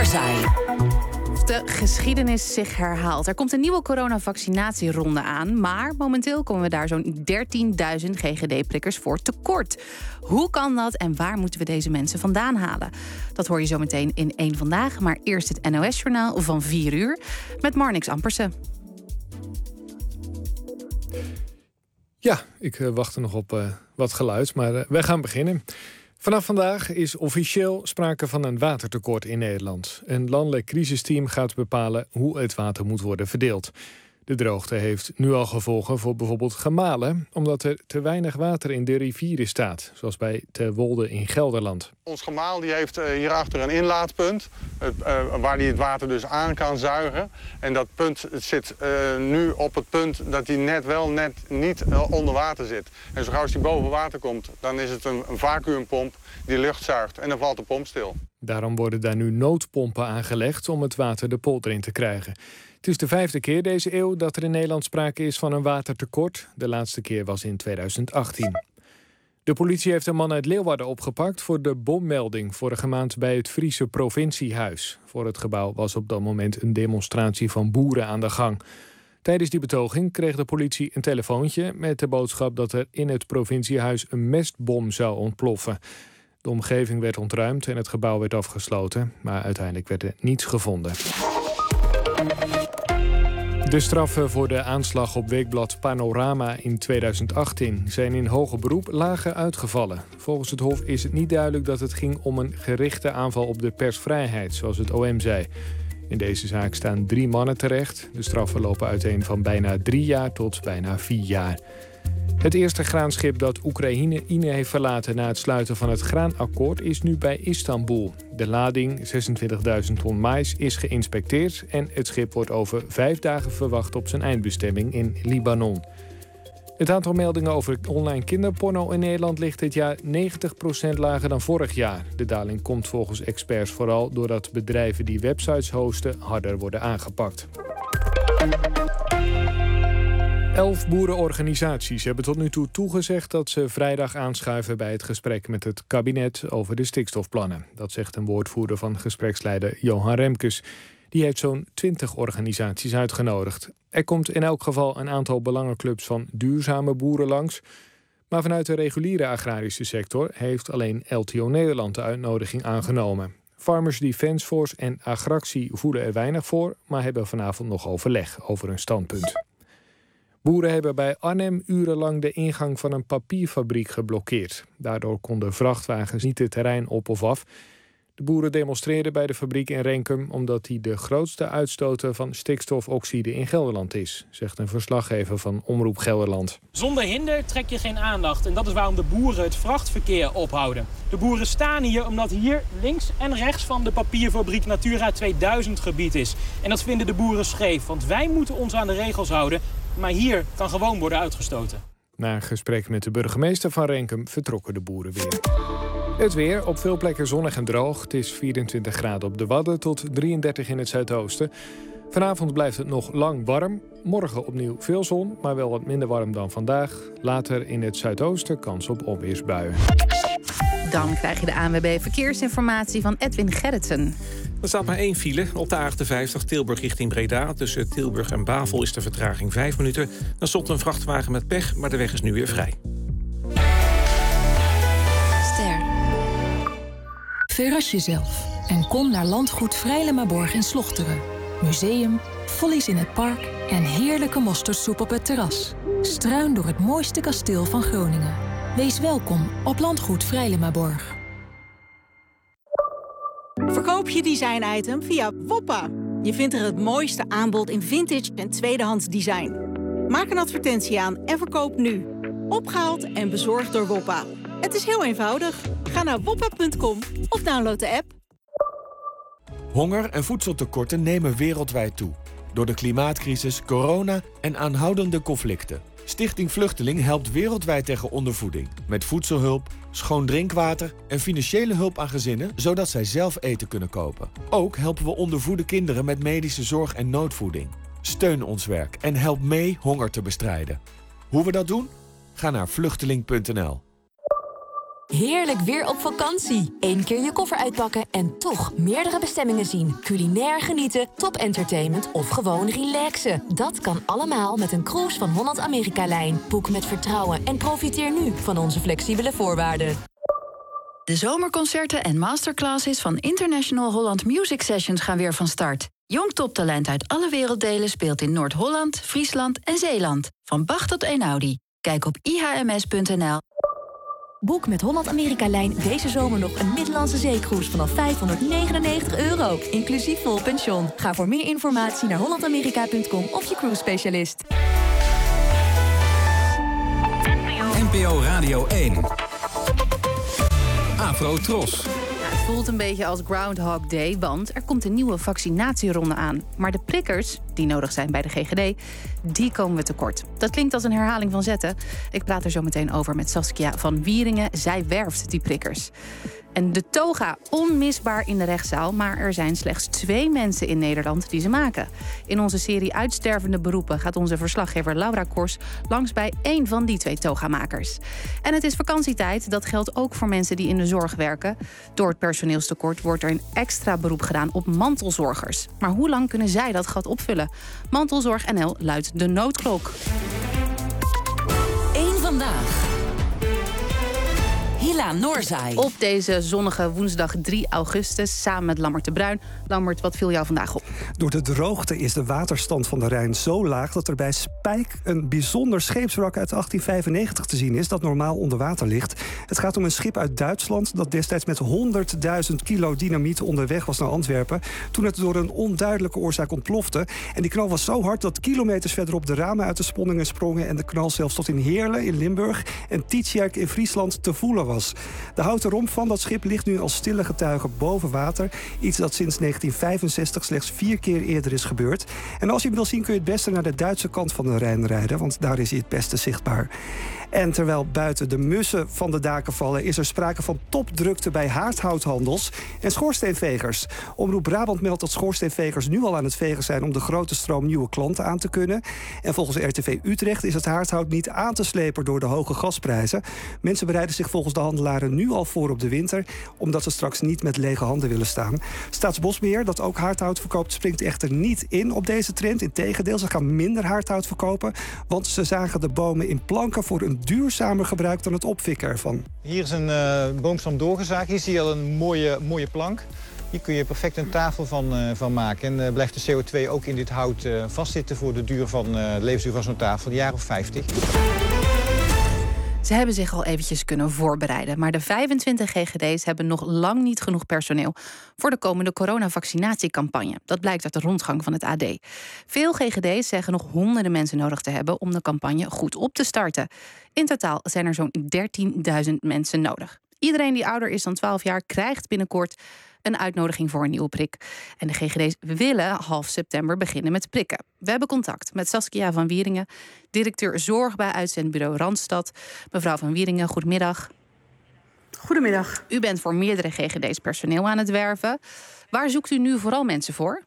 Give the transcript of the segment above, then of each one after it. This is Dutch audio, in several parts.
zaaien. De geschiedenis zich herhaalt. Er komt een nieuwe coronavaccinatieronde aan, maar momenteel komen we daar zo'n 13.000 GGD-prikkers voor tekort. Hoe kan dat en waar moeten we deze mensen vandaan halen? Dat hoor je zo meteen in Eén Vandaag, maar eerst het NOS-journaal van 4 uur met Marnix Ampersen. Ja, ik wacht er nog op wat geluid, maar wij gaan beginnen. Vanaf vandaag is officieel sprake van een watertekort in Nederland. Een landelijk crisisteam gaat bepalen hoe het water moet worden verdeeld. De droogte heeft nu al gevolgen voor bijvoorbeeld Gemalen, omdat er te weinig water in de rivieren staat, zoals bij Terwolde in Gelderland. Ons gemaal die heeft hierachter een inlaatpunt, waar hij het water dus aan kan zuigen. En dat punt zit nu op het punt dat hij net niet onder water zit. En zo gauw als hij boven water komt, dan is het een vacuümpomp die lucht zuigt en dan valt de pomp stil. Daarom worden daar nu noodpompen aangelegd om het water de polder in te krijgen. Het is de 5e keer deze eeuw dat er in Nederland sprake is van een watertekort. De laatste keer was in 2018. De politie heeft een man uit Leeuwarden opgepakt voor de bommelding vorige maand bij het Friese provinciehuis. Voor het gebouw was op dat moment een demonstratie van boeren aan de gang. Tijdens die betoging kreeg de politie een telefoontje met de boodschap dat er in het provinciehuis een mestbom zou ontploffen. De omgeving werd ontruimd en het gebouw werd afgesloten, maar uiteindelijk werd er niets gevonden. De straffen voor de aanslag op weekblad Panorama in 2018 zijn in hoger beroep lager uitgevallen. Volgens het Hof is het niet duidelijk dat het ging om een gerichte aanval op de persvrijheid, zoals het OM zei. In deze zaak staan 3 mannen terecht. De straffen lopen uiteen van bijna 3 jaar tot bijna 4 jaar. Het eerste graanschip dat Oekraïne heeft verlaten na het sluiten van het graanakkoord is nu bij Istanbul. De lading, 26.000 ton mais, is geïnspecteerd en het schip wordt over 5 dagen verwacht op zijn eindbestemming in Libanon. Het aantal meldingen over online kinderporno in Nederland ligt dit jaar 90% lager dan vorig jaar. De daling komt volgens experts vooral doordat bedrijven die websites hosten harder worden aangepakt. 11 boerenorganisaties hebben tot nu toe toegezegd dat ze vrijdag aanschuiven bij het gesprek met het kabinet over de stikstofplannen. Dat zegt een woordvoerder van gespreksleider Johan Remkes. Die heeft zo'n 20 organisaties uitgenodigd. Er komt in elk geval een aantal belangenclubs van duurzame boeren langs. Maar vanuit de reguliere agrarische sector heeft alleen LTO Nederland de uitnodiging aangenomen. Farmers Defence Force en Agractie voelen er weinig voor, maar hebben vanavond nog overleg over hun standpunt. Boeren hebben bij Arnhem urenlang de ingang van een papierfabriek geblokkeerd. Daardoor konden vrachtwagens niet het terrein op of af. De boeren demonstreerden bij de fabriek in Renkum omdat die de grootste uitstoter van stikstofoxide in Gelderland is, zegt een verslaggever van Omroep Gelderland. Zonder hinder trek je geen aandacht en dat is waarom de boeren het vrachtverkeer ophouden. De boeren staan hier omdat hier links en rechts van de papierfabriek Natura 2000 gebied is. En dat vinden de boeren scheef, want wij moeten ons aan de regels houden, maar hier kan gewoon worden uitgestoten. Na een gesprek met de burgemeester van Renkum vertrokken de boeren weer. Het weer, op veel plekken zonnig en droog. Het is 24 graden op de Wadden tot 33 in het zuidoosten. Vanavond blijft het nog lang warm. Morgen opnieuw veel zon, maar wel wat minder warm dan vandaag. Later in het zuidoosten kans op onweersbuien. Dan krijg je de ANWB Verkeersinformatie van Edwin Gerritsen. Er staat maar 1 file op de A58 Tilburg richting Breda. Tussen Tilburg en Bavel is de vertraging 5 minuten. Dan stond een vrachtwagen met pech, maar de weg is nu weer vrij. Verras jezelf en kom naar Landgoed Vrijlemaborg in Slochteren. Museum, follies in het park en heerlijke mosterdsoep op het terras. Struin door het mooiste kasteel van Groningen. Wees welkom op Landgoed Vrijlemaborg. Verkoop je design-item via Woppa. Je vindt er het mooiste aanbod in vintage en tweedehands design. Maak een advertentie aan en verkoop nu. Opgehaald en bezorgd door Woppa. Het is heel eenvoudig. Ga naar woppa.com of download de app. Honger en voedseltekorten nemen wereldwijd toe. Door de klimaatcrisis, corona en aanhoudende conflicten. Stichting Vluchteling helpt wereldwijd tegen ondervoeding. Met voedselhulp, schoon drinkwater en financiële hulp aan gezinnen, zodat zij zelf eten kunnen kopen. Ook helpen we ondervoede kinderen met medische zorg en noodvoeding. Steun ons werk en help mee honger te bestrijden. Hoe we dat doen? Ga naar vluchteling.nl. Heerlijk weer op vakantie. 1 keer je koffer uitpakken en toch meerdere bestemmingen zien. Culinair genieten, top entertainment of gewoon relaxen. Dat kan allemaal met een cruise van Holland America-lijn. Boek met vertrouwen en profiteer nu van onze flexibele voorwaarden. De zomerconcerten en masterclasses van International Holland Music Sessions gaan weer van start. Jong toptalent uit alle werelddelen speelt in Noord-Holland, Friesland en Zeeland. Van Bach tot Einaudi. Kijk op ihms.nl. Boek met Holland Amerika-lijn deze zomer nog een Middellandse zeecruise vanaf €599, inclusief vol pension. Ga voor meer informatie naar hollandamerika.com of je cruise specialist. NPO Radio 1. Afro Tros. Het voelt een beetje als Groundhog Day, want er komt een nieuwe vaccinatieronde aan. Maar de prikkers, die nodig zijn bij de GGD, die komen we tekort. Dat klinkt als een herhaling van zetten. Ik praat er zo meteen over met Saskia van Wieringen. Zij werft die prikkers. En de toga, onmisbaar in de rechtszaal, maar er zijn slechts 2 mensen in Nederland die ze maken. In onze serie Uitstervende beroepen gaat onze verslaggever Laura Kors langs bij 1 van die 2 togamakers. En het is vakantietijd, dat geldt ook voor mensen die in de zorg werken. Door het personeelstekort wordt er een extra beroep gedaan op mantelzorgers. Maar hoe lang kunnen zij dat gat opvullen? Mantelzorg NL luidt de noodklok. 1 vandaag. Hila Noorzaai. Op deze zonnige woensdag 3 augustus samen met Lammert de Bruin. Lammert, wat viel jou vandaag op? Door de droogte is de waterstand van de Rijn zo laag dat er bij Spijk een bijzonder scheepswrak uit 1895 te zien is dat normaal onder water ligt. Het gaat om een schip uit Duitsland dat destijds met 100.000 kilo dynamiet onderweg was naar Antwerpen toen het door een onduidelijke oorzaak ontplofte. En die knal was zo hard dat kilometers verderop de ramen uit de sponningen sprongen en de knal zelfs tot in Heerlen in Limburg en Tietjerk in Friesland te voelen was. De houten romp van dat schip ligt nu als stille getuige boven water. Iets dat sinds 1965 slechts 4 keer eerder is gebeurd. En als je hem wil zien kun je het beste naar de Duitse kant van de Rijn rijden, want daar is hij het beste zichtbaar. En terwijl buiten de mussen van de daken vallen is er sprake van topdrukte bij haardhouthandels en schoorsteenvegers. Omroep Brabant meldt dat schoorsteenvegers nu al aan het vegen zijn om de grote stroom nieuwe klanten aan te kunnen. En volgens RTV Utrecht is het haardhout niet aan te slepen door de hoge gasprijzen. Mensen bereiden zich volgens de handelaren nu al voor op de winter, omdat ze straks niet met lege handen willen staan. Staatsbosbeheer, dat ook haardhout verkoopt, springt echter niet in op deze trend. Integendeel, ze gaan minder haardhout verkopen, want ze zagen de bomen in planken voor een duurzamer gebruik dan het opfikken ervan. Hier is een boomstam doorgezaagd. Hier zie je al een mooie plank. Hier kun je perfect een tafel van maken. En blijft de CO2 ook in dit hout vastzitten voor de levensduur van zo'n tafel, een jaar of 50. Ze hebben zich al eventjes kunnen voorbereiden. Maar de 25 GGD's hebben nog lang niet genoeg personeel voor de komende coronavaccinatiecampagne. Dat blijkt uit de rondgang van het AD. Veel GGD's zeggen nog honderden mensen nodig te hebben om de campagne goed op te starten. In totaal zijn er zo'n 13.000 mensen nodig. Iedereen die ouder is dan 12 jaar krijgt binnenkort een uitnodiging voor een nieuwe prik. En de GGD's willen half september beginnen met prikken. We hebben contact met Saskia van Wieringen, directeur zorg bij uitzendbureau Randstad. Mevrouw van Wieringen, goedemiddag. Goedemiddag. U bent voor meerdere GGD's personeel aan het werven. Waar zoekt u nu vooral mensen voor?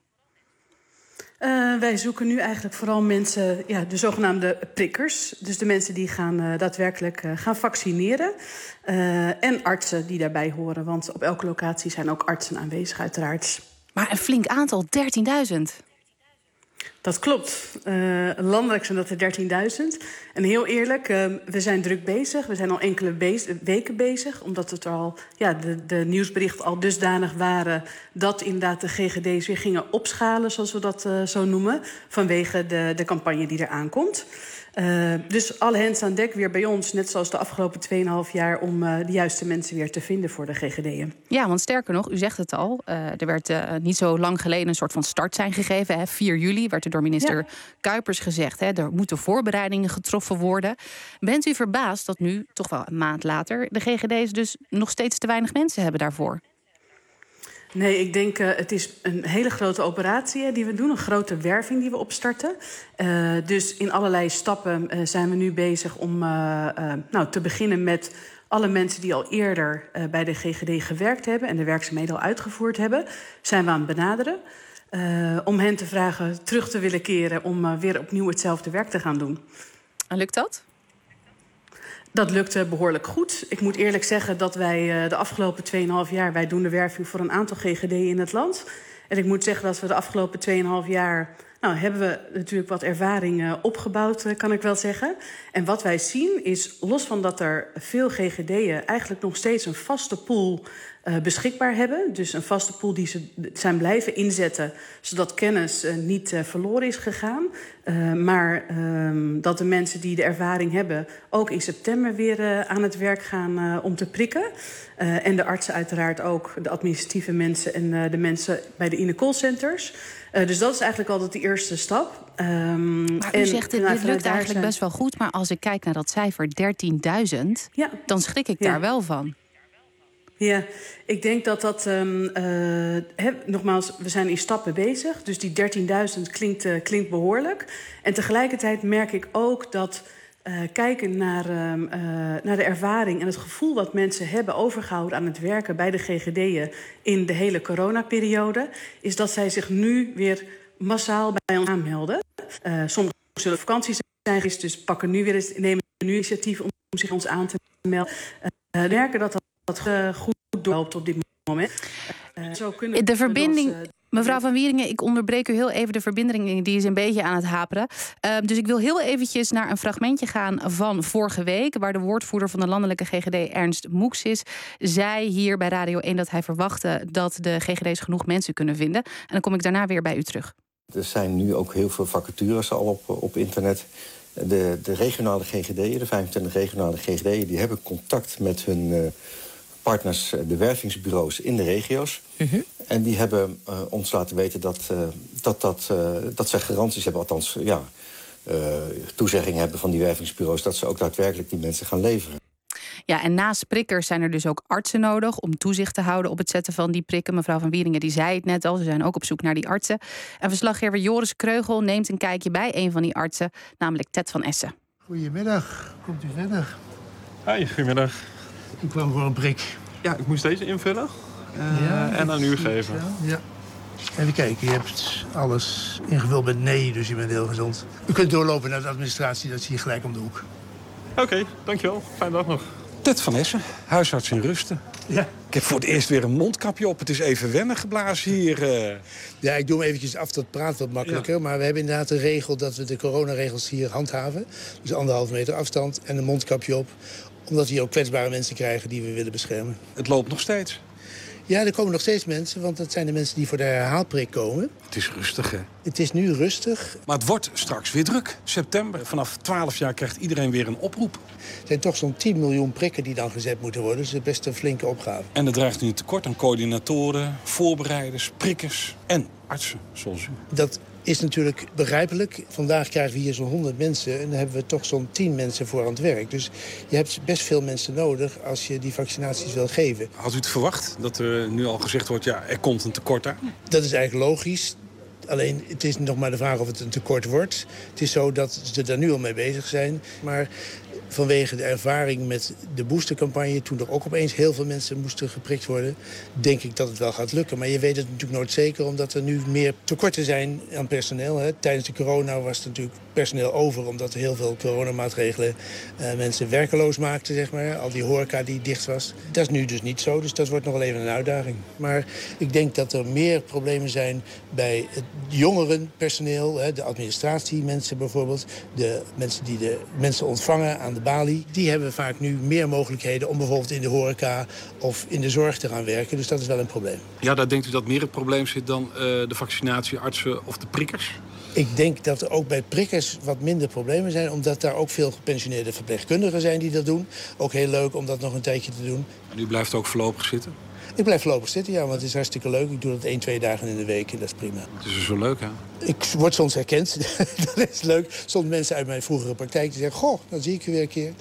Wij zoeken nu eigenlijk vooral mensen, de zogenaamde prikkers. Dus de mensen die gaan daadwerkelijk gaan vaccineren. En artsen die daarbij horen. Want op elke locatie zijn ook artsen aanwezig uiteraard. Maar een flink aantal, 13.000. Dat klopt. Landelijk zijn dat er 13.000. En heel eerlijk, we zijn druk bezig. We zijn al enkele weken bezig. Omdat het al, de nieuwsberichten al dusdanig waren dat inderdaad de GGD's weer gingen opschalen, zoals we dat zo noemen. Vanwege de campagne die eraan komt. Dus alle hens aan dek weer bij ons, net zoals de afgelopen 2,5 jaar, om de juiste mensen weer te vinden voor de GGD'en. Ja, want sterker nog, u zegt het al, er werd niet zo lang geleden een soort van startsein gegeven. Hè. 4 juli werd er door minister Kuipers gezegd, hè, er moeten voorbereidingen getroffen worden. Bent u verbaasd dat nu, toch wel een maand later, de GGD's dus nog steeds te weinig mensen hebben daarvoor? Nee, ik denk het is een hele grote operatie die we doen. Een grote werving die we opstarten. Dus in allerlei stappen zijn we nu bezig om te beginnen met alle mensen die al eerder bij de GGD gewerkt hebben en de werkzaamheden al uitgevoerd hebben, zijn we aan het benaderen. Om hen te vragen terug te willen keren om weer opnieuw hetzelfde werk te gaan doen. En lukt dat? Dat lukte behoorlijk goed. Ik moet eerlijk zeggen dat wij de afgelopen 2,5 jaar... wij doen de werving voor een aantal GGD'en in het land. En ik moet zeggen dat we de afgelopen 2,5 jaar... Nou, hebben we natuurlijk wat ervaring opgebouwd, kan ik wel zeggen. En wat wij zien is, los van dat er veel GGD'en... eigenlijk nog steeds een vaste pool beschikbaar hebben. Dus een vaste pool die ze zijn blijven inzetten... zodat kennis niet verloren is gegaan. Maar dat de mensen die de ervaring hebben... ook in september weer aan het werk gaan om te prikken. En de artsen uiteraard ook, de administratieve mensen... en de mensen bij de INE-callcenters... Dus dat is eigenlijk altijd de eerste stap. Maar u zegt, dit lukt eigenlijk best wel goed... maar als ik kijk naar dat cijfer 13.000... dan schrik ik daar wel van. Ja, ik denk dat nogmaals, we zijn in stappen bezig. Dus die 13.000 klinkt behoorlijk. En tegelijkertijd merk ik ook dat... kijken naar de ervaring en het gevoel wat mensen hebben overgehouden aan het werken bij de GGD'en in de hele coronaperiode, is dat zij zich nu weer massaal bij ons aanmelden. Sommigen zullen op vakantie zijn geweest, dus nemen nu initiatief om zich ons aan te melden. Merken dat goed doorloopt op dit moment. Zo kunnen de verbinding. Mevrouw Van Wieringen, ik onderbreek u heel even. De verbinding die is een beetje aan het haperen. Dus ik wil heel eventjes naar een fragmentje gaan van vorige week... waar de woordvoerder van de landelijke GGD, Ernst Moeksis... zei hier bij Radio 1 dat hij verwachtte... dat de GGD's genoeg mensen kunnen vinden. En dan kom ik daarna weer bij u terug. Er zijn nu ook heel veel vacatures al op internet. De regionale GGD'en, de 25 regionale GGD'en... die hebben contact met hun... partners, de wervingsbureaus in de regio's. En die hebben ons laten weten dat zij garanties hebben... althans, toezegging hebben van die wervingsbureaus... dat ze ook daadwerkelijk die mensen gaan leveren. Ja, en naast prikkers zijn er dus ook artsen nodig... om toezicht te houden op het zetten van die prikken. Mevrouw Van Wieringen die zei het net al, ze zijn ook op zoek naar die artsen. En verslaggever Joris Kreugel neemt een kijkje bij een van die artsen... namelijk Ted van Essen. Goedemiddag, komt u verder? Hi, goedemiddag. Ik kwam voor een prik. Ja, ik moest deze invullen en aan u geven. Ja. Even kijken, je hebt alles ingevuld met nee, dus je bent heel gezond. U kunt doorlopen naar de administratie, dat is hier gelijk om de hoek. Oké, dankjewel. Fijne dag nog. Ted van Essen, huisarts in Rusten. Ja. Ik heb voor het eerst weer een mondkapje op. Het is even wennen geblazen hier. Ja, ik doe hem eventjes af, dat praat wat makkelijker. Ja. Maar we hebben inderdaad de regel dat we de coronaregels hier handhaven. Dus 1,5 meter afstand en een mondkapje op. Omdat we hier ook kwetsbare mensen krijgen die we willen beschermen. Het loopt nog steeds? Ja, er komen nog steeds mensen, want dat zijn de mensen die voor de herhaalprik komen. Het is rustig, hè? Het is nu rustig. Maar het wordt straks weer druk. September, vanaf 12 jaar krijgt iedereen weer een oproep. Er zijn toch zo'n 10 miljoen prikken die dan gezet moeten worden. Dus dat is best een flinke opgave. En er dreigt nu een tekort aan coördinatoren, voorbereiders, prikkers en artsen, zoals u. Dat is natuurlijk begrijpelijk. Vandaag krijgen we hier zo'n 100 mensen en dan hebben we toch zo'n 10 mensen voor aan het werk. Dus je hebt best veel mensen nodig als je die vaccinaties wil geven. Had u het verwacht dat er nu al gezegd wordt, ja, er komt een tekort aan? Dat is eigenlijk logisch. Alleen, het is nog maar de vraag of het een tekort wordt. Het is zo dat ze daar nu al mee bezig zijn. Maar vanwege de ervaring met de boostercampagne, toen er ook opeens heel veel mensen moesten geprikt worden, denk ik dat het wel gaat lukken. Maar je weet het natuurlijk nooit zeker, omdat er nu meer tekorten zijn aan personeel. Hè. Tijdens de corona was er natuurlijk personeel over, omdat er heel veel coronamaatregelen mensen werkeloos maakten, zeg maar. Al die horeca die dicht was. Dat is nu dus niet zo, dus dat wordt nog wel even een uitdaging. Maar ik denk dat er meer problemen zijn bij het jongerenpersoneel, hè, de administratiemensen bijvoorbeeld, de mensen die de mensen ontvangen aan de balie. Die hebben vaak nu meer mogelijkheden om bijvoorbeeld in de horeca of in de zorg te gaan werken. Dus dat is wel een probleem. Ja, daar denkt u dat meer het probleem zit dan de vaccinatieartsen of de prikkers? Ik denk dat er ook bij prikkers wat minder problemen zijn, omdat daar ook veel gepensioneerde verpleegkundigen zijn die dat doen. Ook heel leuk om dat nog een tijdje te doen. En u blijft ook voorlopig zitten? Ik blijf voorlopig zitten, ja, want het is hartstikke leuk. Ik doe dat 1-2 dagen in de week en dat is prima. Het is dus zo leuk, hè? Ik word soms herkend. Dat is leuk. Soms mensen uit mijn vroegere praktijk die zeggen, goh, dan zie ik u weer een keer.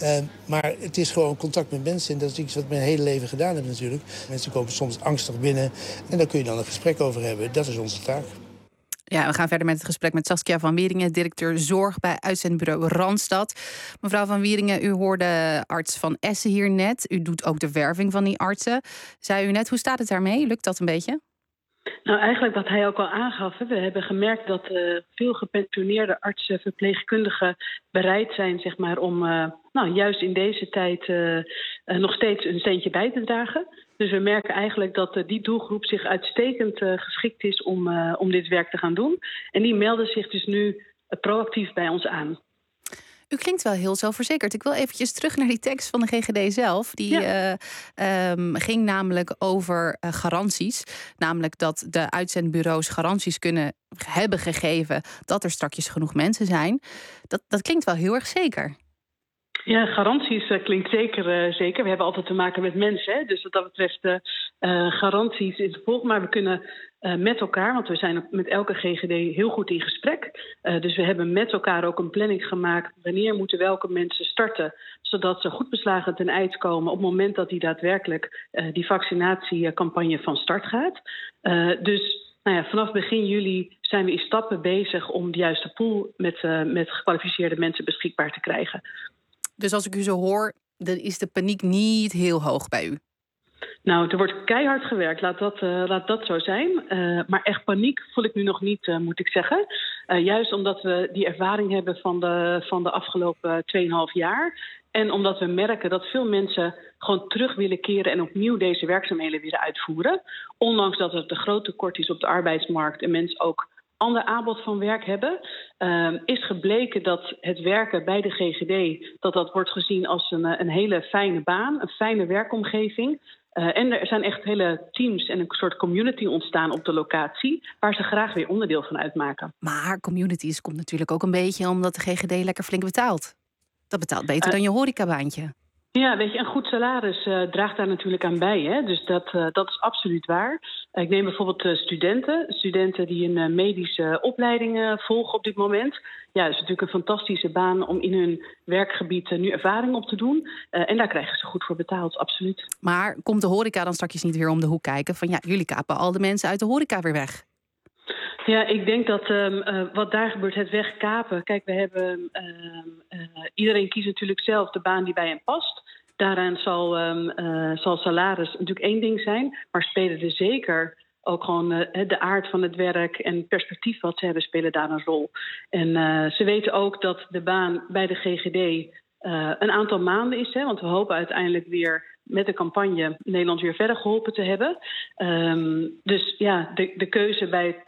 Maar het is gewoon contact met mensen en dat is iets wat ik mijn hele leven gedaan heb natuurlijk. Mensen komen soms angstig binnen en daar kun je dan een gesprek over hebben. Dat is onze taak. Ja, we gaan verder met het gesprek met Saskia van Wieringen, directeur zorg bij uitzendbureau Randstad. Mevrouw van Wieringen, u hoorde arts van Essen hier net. U doet ook de werving van die artsen. Zei u net, hoe staat het daarmee? Lukt dat een beetje? Nou, eigenlijk wat hij ook al aangaf. We hebben gemerkt dat veel gepensioneerde artsen, verpleegkundigen bereid zijn, zeg maar, om juist in deze tijd nog steeds een steentje bij te dragen. Dus we merken eigenlijk dat die doelgroep zich uitstekend geschikt is om dit werk te gaan doen. En die melden zich dus nu proactief bij ons aan. U klinkt wel heel zelfverzekerd. Ik wil eventjes terug naar die tekst van de GGD zelf. Die ging namelijk over garanties. Namelijk dat de uitzendbureaus garanties hebben gegeven dat er strakjes genoeg mensen zijn. Dat klinkt wel heel erg zeker. Ja, garanties klinkt zeker. We hebben altijd te maken met mensen. Hè? Dus wat dat betreft garanties is het volgende. Maar we kunnen met elkaar, want we zijn met elke GGD heel goed in gesprek. Dus we hebben met elkaar ook een planning gemaakt. Wanneer moeten welke mensen starten, zodat ze goed beslagen ten eind komen op het moment dat die daadwerkelijk die vaccinatiecampagne van start gaat. Dus vanaf begin juli zijn we in stappen bezig om de juiste pool met gekwalificeerde mensen beschikbaar te krijgen. Dus als ik u zo hoor, dan is de paniek niet heel hoog bij u? Nou, er wordt keihard gewerkt, laat dat zo zijn. Maar echt paniek voel ik nu nog niet, moet ik zeggen. Juist omdat we die ervaring hebben van de afgelopen 2,5 jaar. En omdat we merken dat veel mensen gewoon terug willen keren en opnieuw deze werkzaamheden willen uitvoeren. Ondanks dat er te groot tekort is op de arbeidsmarkt en mensen ook ander aanbod van werk hebben, is gebleken dat het werken bij de GGD, dat wordt gezien als een hele fijne baan, een fijne werkomgeving. En er zijn echt hele teams en een soort community ontstaan op de locatie, waar ze graag weer onderdeel van uitmaken. Maar communities komt natuurlijk ook een beetje omdat de GGD lekker flink betaalt. Dat betaalt beter dan je horecabaantje. Ja, weet je, een goed salaris draagt daar natuurlijk aan bij. Hè? Dus dat is absoluut waar. Ik neem bijvoorbeeld studenten die een medische opleiding volgen op dit moment. Ja, dat is natuurlijk een fantastische baan om in hun werkgebied nu ervaring op te doen. En daar krijgen ze goed voor betaald, absoluut. Maar komt de horeca dan straks niet weer om de hoek kijken? Van jullie kapen al de mensen uit de horeca weer weg. Ja, ik denk dat wat daar gebeurt, het wegkapen. Kijk, we hebben iedereen kiest natuurlijk zelf de baan die bij hem past. Daaraan zal salaris natuurlijk één ding zijn. Maar spelen er zeker ook gewoon de aard van het werk en het perspectief wat ze hebben, spelen daar een rol. En ze weten ook dat de baan bij de GGD een aantal maanden is. Hè, want we hopen uiteindelijk weer met de campagne Nederland weer verder geholpen te hebben. Dus ja, de keuze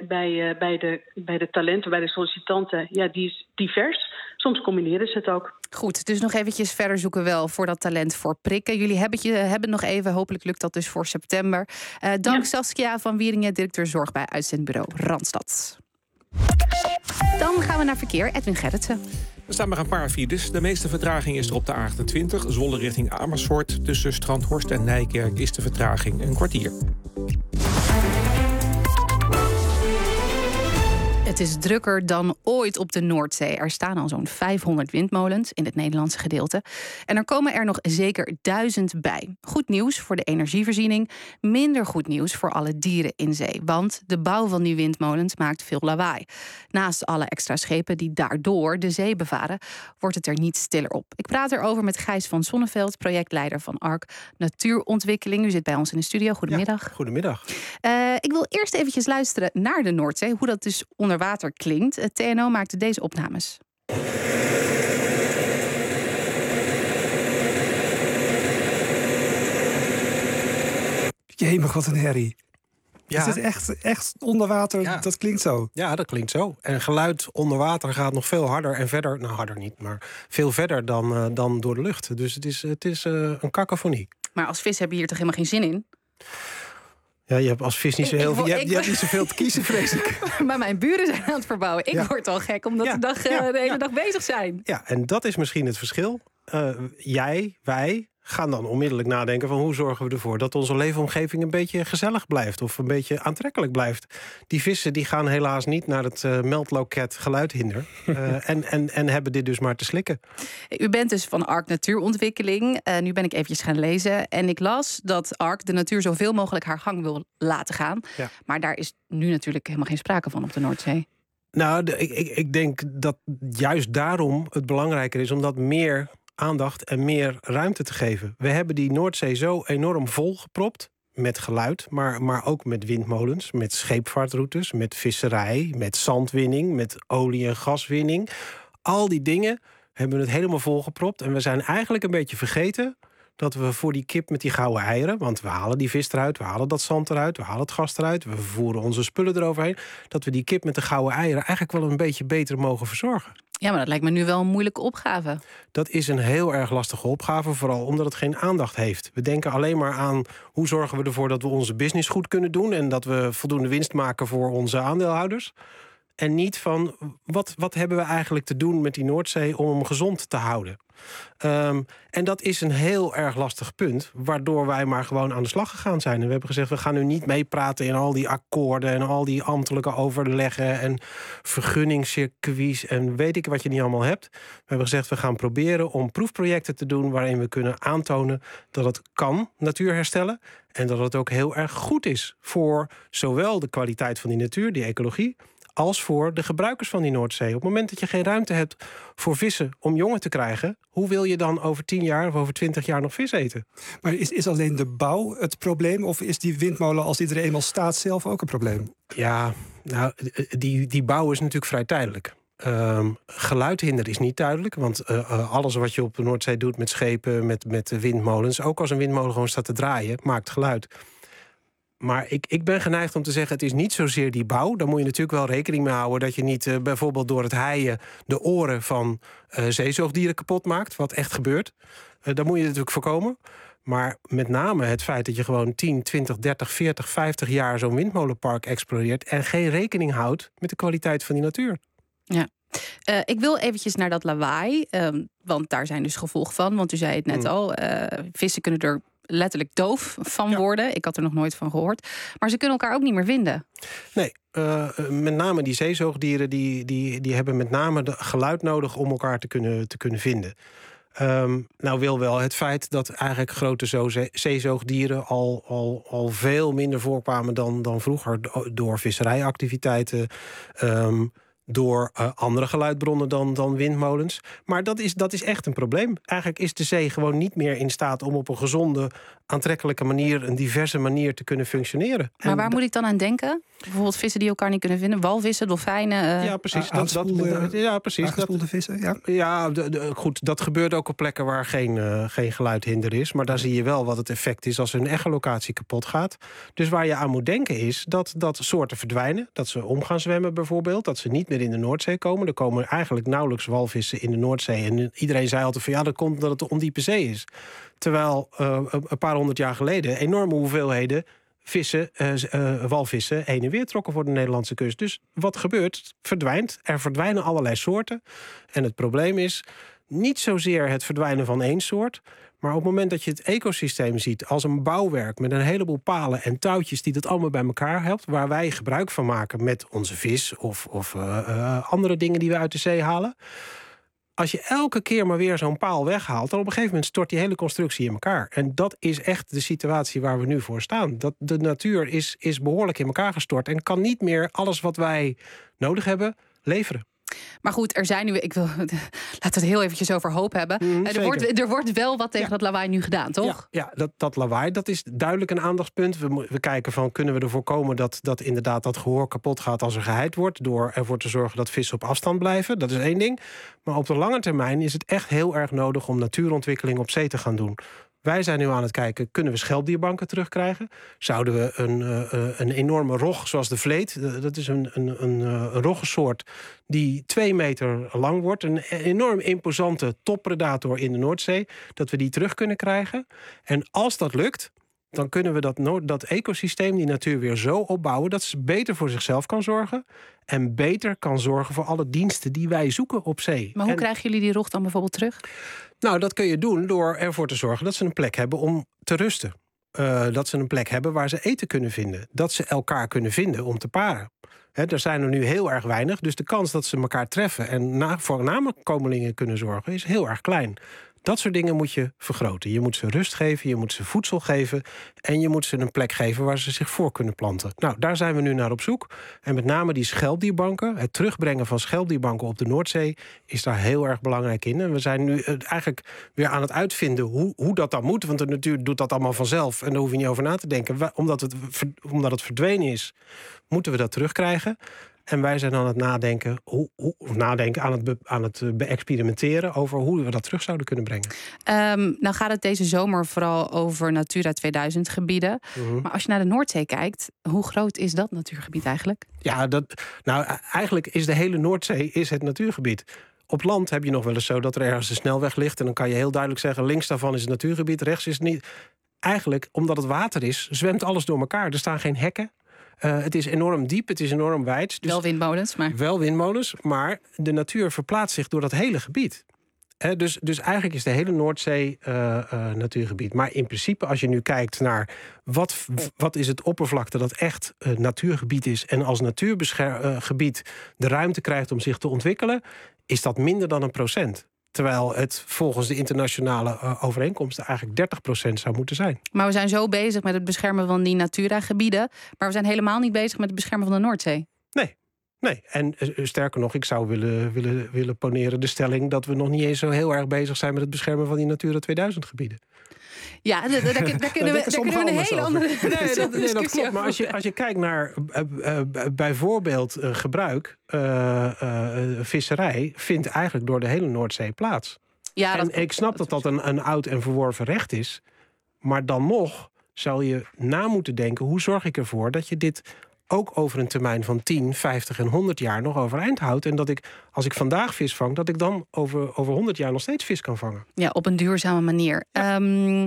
bij de talenten, bij de sollicitanten, ja, die is divers. Soms combineren ze het ook. Goed, dus nog eventjes verder zoeken wel voor dat talent voor prikken. Jullie hebben nog even, hopelijk lukt dat dus voor september. Dank Saskia van Wieringen, directeur zorg bij uitzendbureau Randstad. Dan gaan we naar verkeer. Edwin Gerritsen. Er staan maar een paar files. De meeste vertraging is er op de A28, Zwolle richting Amersfoort. Tussen Strandhorst en Nijkerk is de vertraging een kwartier. Het is drukker dan ooit op de Noordzee. Er staan al zo'n 500 windmolens in het Nederlandse gedeelte. En er komen er nog zeker 1000 bij. Goed nieuws voor de energievoorziening. Minder goed nieuws voor alle dieren in zee. Want de bouw van die windmolens maakt veel lawaai. Naast alle extra schepen die daardoor de zee bevaren, wordt het er niet stiller op. Ik praat erover met Gijs van Sonneveld, projectleider van ARC Natuurontwikkeling. U zit bij ons in de studio. Goedemiddag. Ja, goedemiddag. Ik wil eerst eventjes luisteren naar de Noordzee. Hoe dat dus onder water klinkt. Het TNO maakte deze opnames. Jemig, wat een herrie. Ja. Is dit echt onder water? Ja. Dat klinkt zo. Ja, dat klinkt zo. En geluid onder water gaat nog veel harder en verder. Nou, harder niet, maar veel verder dan door de lucht. Dus het is een cakafonie. Maar als vis heb je hier toch helemaal geen zin in? Ja, je hebt als vis niet zo heel veel. Je hebt niet zoveel te kiezen, vrees ik. Maar mijn buren zijn aan het verbouwen. Ik word al gek omdat de hele dag bezig zijn. Ja, en dat is misschien het verschil. Wij gaan dan onmiddellijk nadenken van hoe zorgen we ervoor dat onze leefomgeving een beetje gezellig blijft of een beetje aantrekkelijk blijft. Die vissen die gaan helaas niet naar het meldloket geluidhinder en hebben dit dus maar te slikken. U bent dus van ARC Natuurontwikkeling. Nu ben ik eventjes gaan lezen en ik las dat ARC de natuur zoveel mogelijk haar gang wil laten gaan. Ja. Maar daar is nu natuurlijk helemaal geen sprake van op de Noordzee. Nou, ik denk dat juist daarom het belangrijker is om dat meer aandacht en meer ruimte te geven. We hebben die Noordzee zo enorm volgepropt met geluid, maar ook met windmolens, met scheepvaartroutes, met visserij, met zandwinning, met olie- en gaswinning. Al die dingen hebben we het helemaal volgepropt. En we zijn eigenlijk een beetje vergeten dat we voor die kip met die gouden eieren, want we halen die vis eruit, we halen dat zand eruit, we halen het gas eruit, we vervoeren onze spullen eroverheen, dat we die kip met de gouden eieren eigenlijk wel een beetje beter mogen verzorgen. Ja, maar dat lijkt me nu wel een moeilijke opgave. Dat is een heel erg lastige opgave, vooral omdat het geen aandacht heeft. We denken alleen maar aan hoe zorgen we ervoor dat we onze business goed kunnen doen en dat we voldoende winst maken voor onze aandeelhouders. En niet van, wat hebben we eigenlijk te doen met die Noordzee om hem gezond te houden? En dat is een heel erg lastig punt, waardoor wij maar gewoon aan de slag gegaan zijn. En we hebben gezegd, we gaan nu niet meepraten in al die akkoorden en al die ambtelijke overleggen en vergunningscircuits en weet ik wat je niet allemaal hebt. We hebben gezegd, we gaan proberen om proefprojecten te doen waarin we kunnen aantonen dat het kan natuur herstellen en dat het ook heel erg goed is voor zowel de kwaliteit van die natuur, die ecologie, als voor de gebruikers van die Noordzee. Op het moment dat je geen ruimte hebt voor vissen om jongen te krijgen, hoe wil je dan over 10 jaar of over 20 jaar nog vis eten? Maar is alleen de bouw het probleem? Of is die windmolen, als die er eenmaal staat, zelf ook een probleem? Ja, nou, die bouw is natuurlijk vrij tijdelijk. Geluidhinder is niet duidelijk, want alles wat je op de Noordzee doet met schepen, met windmolens, ook als een windmolen gewoon staat te draaien, maakt geluid. Maar ik ben geneigd om te zeggen, het is niet zozeer die bouw. Daar moet je natuurlijk wel rekening mee houden dat je niet bijvoorbeeld door het heien de oren van zeezoogdieren kapot maakt, wat echt gebeurt. Dat moet je natuurlijk voorkomen. Maar met name het feit dat je gewoon 10, 20, 30, 40, 50 jaar zo'n windmolenpark exploreert en geen rekening houdt met de kwaliteit van die natuur. Ja. Ik wil eventjes naar dat lawaai, want daar zijn dus gevolgen van. Want u zei het net al, vissen kunnen er letterlijk doof van worden. Ik had er nog nooit van gehoord. Maar ze kunnen elkaar ook niet meer vinden. Nee, met name die zeezoogdieren die hebben met name geluid nodig om elkaar te kunnen vinden. Nou wil wel het feit dat eigenlijk grote zeezoogdieren al veel minder voorkwamen dan vroeger door visserijactiviteiten, door andere geluidbronnen dan windmolens. Maar dat is echt een probleem. Eigenlijk is de zee gewoon niet meer in staat om op een gezonde, aantrekkelijke manier, een diverse manier te kunnen functioneren. Maar waar moet ik dan aan denken? Bijvoorbeeld vissen die elkaar niet kunnen vinden, walvissen, dolfijnen. Ja, precies. Aangespoelde vissen, Goed, dat gebeurt ook op plekken waar geen geluidhinder is. Maar daar zie je wel wat het effect is als een echolocatie kapot gaat. Dus waar je aan moet denken is dat soorten verdwijnen. Dat ze om gaan zwemmen bijvoorbeeld. Dat ze niet meer in de Noordzee komen. Er komen eigenlijk nauwelijks walvissen in de Noordzee. En iedereen zei altijd van dat komt omdat het een ondiepe zee is. Terwijl een paar 100 jaar geleden enorme hoeveelheden walvissen heen en weer trokken voor de Nederlandse kust. Dus wat gebeurt? Verdwijnt. Er verdwijnen allerlei soorten. En het probleem is niet zozeer het verdwijnen van één soort, maar op het moment dat je het ecosysteem ziet als een bouwwerk met een heleboel palen en touwtjes die dat allemaal bij elkaar helpt, waar wij gebruik van maken met onze vis of andere dingen die we uit de zee halen. Als je elke keer maar weer zo'n paal weghaalt, dan op een gegeven moment stort die hele constructie in elkaar. En dat is echt de situatie waar we nu voor staan. Dat de natuur is behoorlijk in elkaar gestort en kan niet meer alles wat wij nodig hebben leveren. Maar goed, er zijn nu, laten we het heel eventjes over hoop hebben. Er wordt wel wat tegen dat lawaai nu gedaan, toch? Ja, dat lawaai, dat is duidelijk een aandachtspunt. We kijken van, kunnen we ervoor komen dat inderdaad dat gehoor kapot gaat als er geheid wordt, door ervoor te zorgen dat vissen op afstand blijven. Dat is één ding. Maar op de lange termijn is het echt heel erg nodig om natuurontwikkeling op zee te gaan doen. Wij zijn nu aan het kijken, kunnen we schelpdierbanken terugkrijgen? Zouden we een enorme rog, zoals de vleet, dat is een roggensoort die 2 meter lang wordt, een enorm imposante toppredator in de Noordzee, dat we die terug kunnen krijgen. En als dat lukt, dan kunnen we dat ecosysteem, die natuur, weer zo opbouwen dat ze beter voor zichzelf kan zorgen en beter kan zorgen voor alle diensten die wij zoeken op zee. Maar hoe krijgen jullie die rog dan bijvoorbeeld terug? Nou, dat kun je doen door ervoor te zorgen dat ze een plek hebben om te rusten. Dat ze een plek hebben waar ze eten kunnen vinden. Dat ze elkaar kunnen vinden om te paren. Er zijn er nu heel erg weinig, dus de kans dat ze elkaar treffen en voor nakomelingen kunnen zorgen is heel erg klein. Dat soort dingen moet je vergroten. Je moet ze rust geven, je moet ze voedsel geven en je moet ze een plek geven waar ze zich voor kunnen planten. Nou, daar zijn we nu naar op zoek. En met name die schelpdierbanken, het terugbrengen van schelpdierbanken op de Noordzee is daar heel erg belangrijk in. En we zijn nu eigenlijk weer aan het uitvinden hoe dat dan moet. Want de natuur doet dat allemaal vanzelf en daar hoef je niet over na te denken. Omdat het verdwenen is, moeten we dat terugkrijgen. En wij zijn aan het nadenken, aan het beëxperimenteren over hoe we dat terug zouden kunnen brengen. Nou gaat het deze zomer vooral over Natura 2000 gebieden. Maar als je naar de Noordzee kijkt, hoe groot is dat natuurgebied eigenlijk? Ja, eigenlijk is de hele Noordzee het natuurgebied. Op land heb je nog wel eens zo dat er ergens een snelweg ligt en dan kan je heel duidelijk zeggen, links daarvan is het natuurgebied, rechts is het niet. Eigenlijk, omdat het water is, zwemt alles door elkaar. Er staan geen hekken. Het is enorm diep, het is enorm wijd. Dus wel windmolens, maar de natuur verplaatst zich door dat hele gebied. Dus eigenlijk is de hele Noordzee natuurgebied. Maar in principe, als je nu kijkt naar wat is het oppervlakte dat echt natuurgebied is en als natuurgebied de ruimte krijgt om zich te ontwikkelen, is dat minder dan 1%. Terwijl het volgens de internationale overeenkomsten eigenlijk 30% zou moeten zijn. Maar we zijn zo bezig met het beschermen van die Natura-gebieden, maar we zijn helemaal niet bezig met het beschermen van de Noordzee. Nee, en sterker nog, ik zou willen poneren de stelling dat we nog niet eens zo heel erg bezig zijn met het beschermen van die Natura 2000 gebieden. Ja, daar kunnen we een hele andere Nee, dat klopt. Maar als je kijkt naar bijvoorbeeld gebruik, visserij, vindt eigenlijk door de hele Noordzee plaats. Ja, en ik snap dat een oud en verworven recht is. Maar dan nog zal je na moeten denken, hoe zorg ik ervoor dat je dit ook over een termijn van 10, 50 en 100 jaar nog overeind houdt. En dat ik, als ik vandaag vis vang, dat ik dan over 100 jaar nog steeds vis kan vangen. Ja, op een duurzame manier. Ja.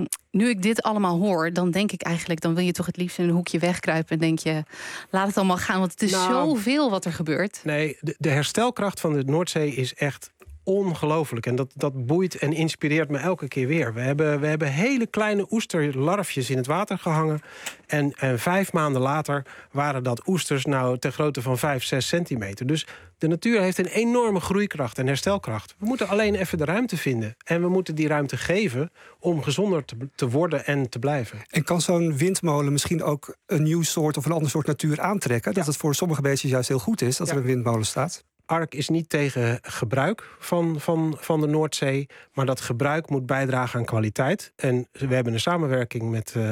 Nu ik dit allemaal hoor, dan denk ik eigenlijk, dan wil je toch het liefst in een hoekje wegkruipen en denk je, laat het allemaal gaan, want het is zoveel wat er gebeurt. Nee, de herstelkracht van de Noordzee is echt ongelooflijk. En dat boeit en inspireert me elke keer weer. We hebben hele kleine oesterlarfjes in het water gehangen. En 5 maanden later waren dat oesters nou ter grootte van 5, 6 centimeter. Dus de natuur heeft een enorme groeikracht en herstelkracht. We moeten alleen even de ruimte vinden. En we moeten die ruimte geven om gezonder te worden en te blijven. En kan zo'n windmolen misschien ook een nieuw soort of een ander soort natuur aantrekken? Dat het voor sommige beestjes juist heel goed is dat er een windmolen staat? ARK is niet tegen gebruik van de Noordzee, maar dat gebruik moet bijdragen aan kwaliteit. En we hebben een samenwerking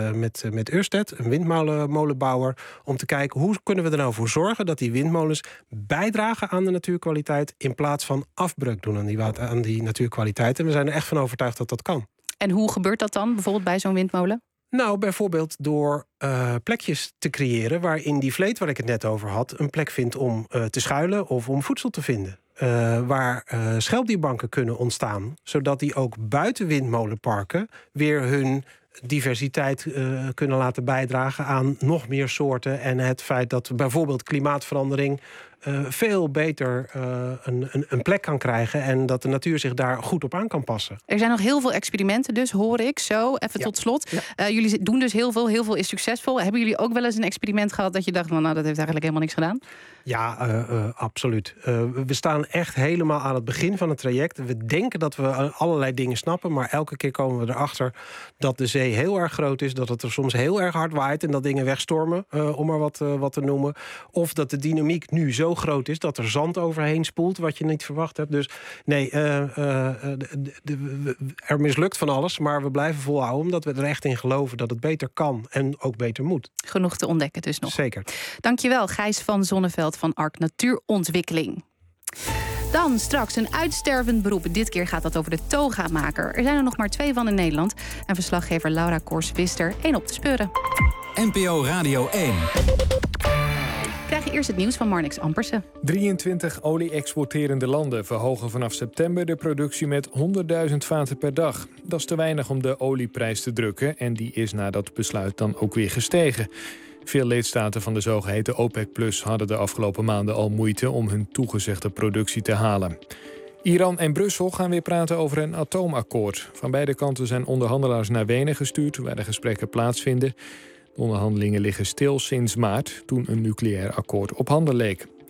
met Ørsted, een windmolenbouwer, om te kijken hoe kunnen we er nou voor zorgen dat die windmolens bijdragen aan de natuurkwaliteit in plaats van afbreuk doen aan die natuurkwaliteit. En we zijn er echt van overtuigd dat dat kan. En hoe gebeurt dat dan, bijvoorbeeld bij zo'n windmolen? Nou, bijvoorbeeld door plekjes te creëren waarin die vleet waar ik het net over had een plek vindt om te schuilen of om voedsel te vinden. Waar schelpdierbanken kunnen ontstaan, zodat die ook buiten windmolenparken weer hun diversiteit kunnen laten bijdragen aan nog meer soorten. En het feit dat bijvoorbeeld klimaatverandering veel beter een plek kan krijgen en dat de natuur zich daar goed op aan kan passen. Er zijn nog heel veel experimenten dus, hoor ik zo. Even tot slot. Ja. Jullie doen dus heel veel is succesvol. Hebben jullie ook wel eens een experiment gehad dat je dacht, nou, dat heeft eigenlijk helemaal niks gedaan? Ja, absoluut. We staan echt helemaal aan het begin van het traject. We denken dat we allerlei dingen snappen, maar elke keer komen we erachter dat de zee heel erg groot is, dat het er soms heel erg hard waait en dat dingen wegstormen, om maar wat te noemen. Of dat de dynamiek nu zo groot is dat er zand overheen spoelt, wat je niet verwacht hebt. Dus nee, er mislukt van alles, maar we blijven volhouden omdat we er echt in geloven dat het beter kan en ook beter moet. Genoeg te ontdekken dus nog. Zeker. Dankjewel, Gijs van Zonneveld van ARK Natuurontwikkeling. Dan straks een uitstervend beroep. Dit keer gaat dat over de togamaker. Er zijn er nog maar 2 van in Nederland. En verslaggever Laura Kors wist er 1 op te speuren. NPO Radio 1. Krijg je eerst het nieuws van Marnix Ampersen. 23 olie-exporterende landen verhogen vanaf september de productie met 100.000 vaten per dag. Dat is te weinig om de olieprijs te drukken en die is na dat besluit dan ook weer gestegen. Veel lidstaten van de zogeheten OPEC Plus hadden de afgelopen maanden al moeite om hun toegezegde productie te halen. Iran en Brussel gaan weer praten over een atoomakkoord. Van beide kanten zijn onderhandelaars naar Wenen gestuurd, waar de gesprekken plaatsvinden. De onderhandelingen liggen stil sinds maart, toen een nucleair akkoord op handen leek.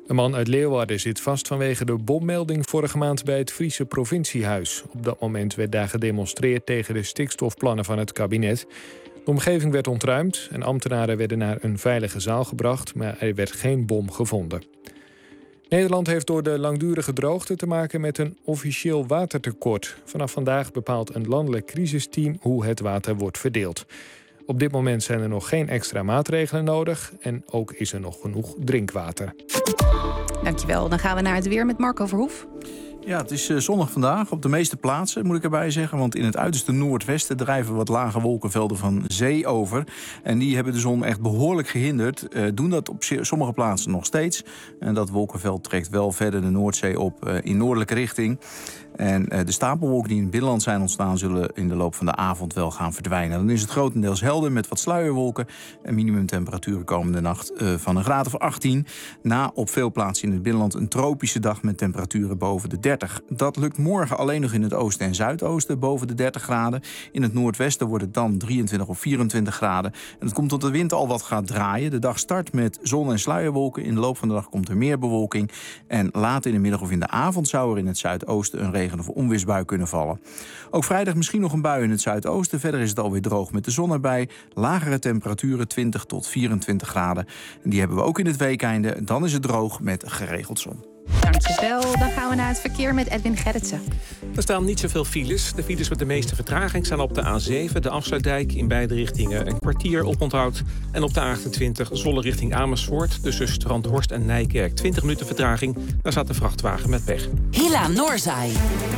Een man uit Leeuwarden zit vast vanwege de bommelding vorige maand bij het Friese provinciehuis. Op dat moment werd daar gedemonstreerd tegen de stikstofplannen van het kabinet. De omgeving werd ontruimd en ambtenaren werden naar een veilige zaal gebracht, maar er werd geen bom gevonden. Nederland heeft door de langdurige droogte te maken met een officieel watertekort. Vanaf vandaag bepaalt een landelijk crisisteam hoe het water wordt verdeeld. Op dit moment zijn er nog geen extra maatregelen nodig en ook is er nog genoeg drinkwater. Dankjewel. Dan gaan we naar het weer met Marco Verhoef. Ja, het is zonnig vandaag op de meeste plaatsen, moet ik erbij zeggen. Want in het uiterste noordwesten drijven wat lage wolkenvelden van zee over. En die hebben de zon echt behoorlijk gehinderd. Doen dat op sommige plaatsen nog steeds. En dat wolkenveld trekt wel verder de Noordzee op in noordelijke richting. En de stapelwolken die in het binnenland zijn ontstaan zullen in de loop van de avond wel gaan verdwijnen. Dan is het grotendeels helder met wat sluierwolken. En minimumtemperaturen komende nacht van een graad of 18. Na op veel plaatsen in het binnenland een tropische dag met temperaturen boven de 30. Dat lukt morgen alleen nog in het oosten en zuidoosten boven de 30 graden. In het noordwesten wordt het dan 23 of 24 graden. En het komt tot de wind al wat gaat draaien. De dag start met zon en sluierwolken. In de loop van de dag komt er meer bewolking. En later in de middag of in de avond zou er in het zuidoosten een regen- of onweersbui kunnen vallen. Ook vrijdag misschien nog een bui in het zuidoosten. Verder is het alweer droog met de zon erbij. Lagere temperaturen 20 tot 24 graden. En die hebben we ook in het weekeinde. Dan is het droog met geregeld zon. Dankjewel. Dan gaan we naar het verkeer met Edwin Gerritsen. Er staan niet zoveel files. De files met de meeste vertraging staan op de A7, de Afsluitdijk, in beide richtingen een kwartier oponthoud. En op de A28 Zwolle richting Amersfoort, tussen Strandhorst en Nijkerk 20 minuten vertraging. Daar staat de vrachtwagen met pech. Hilla Noorzai.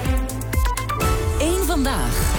Eén vandaag.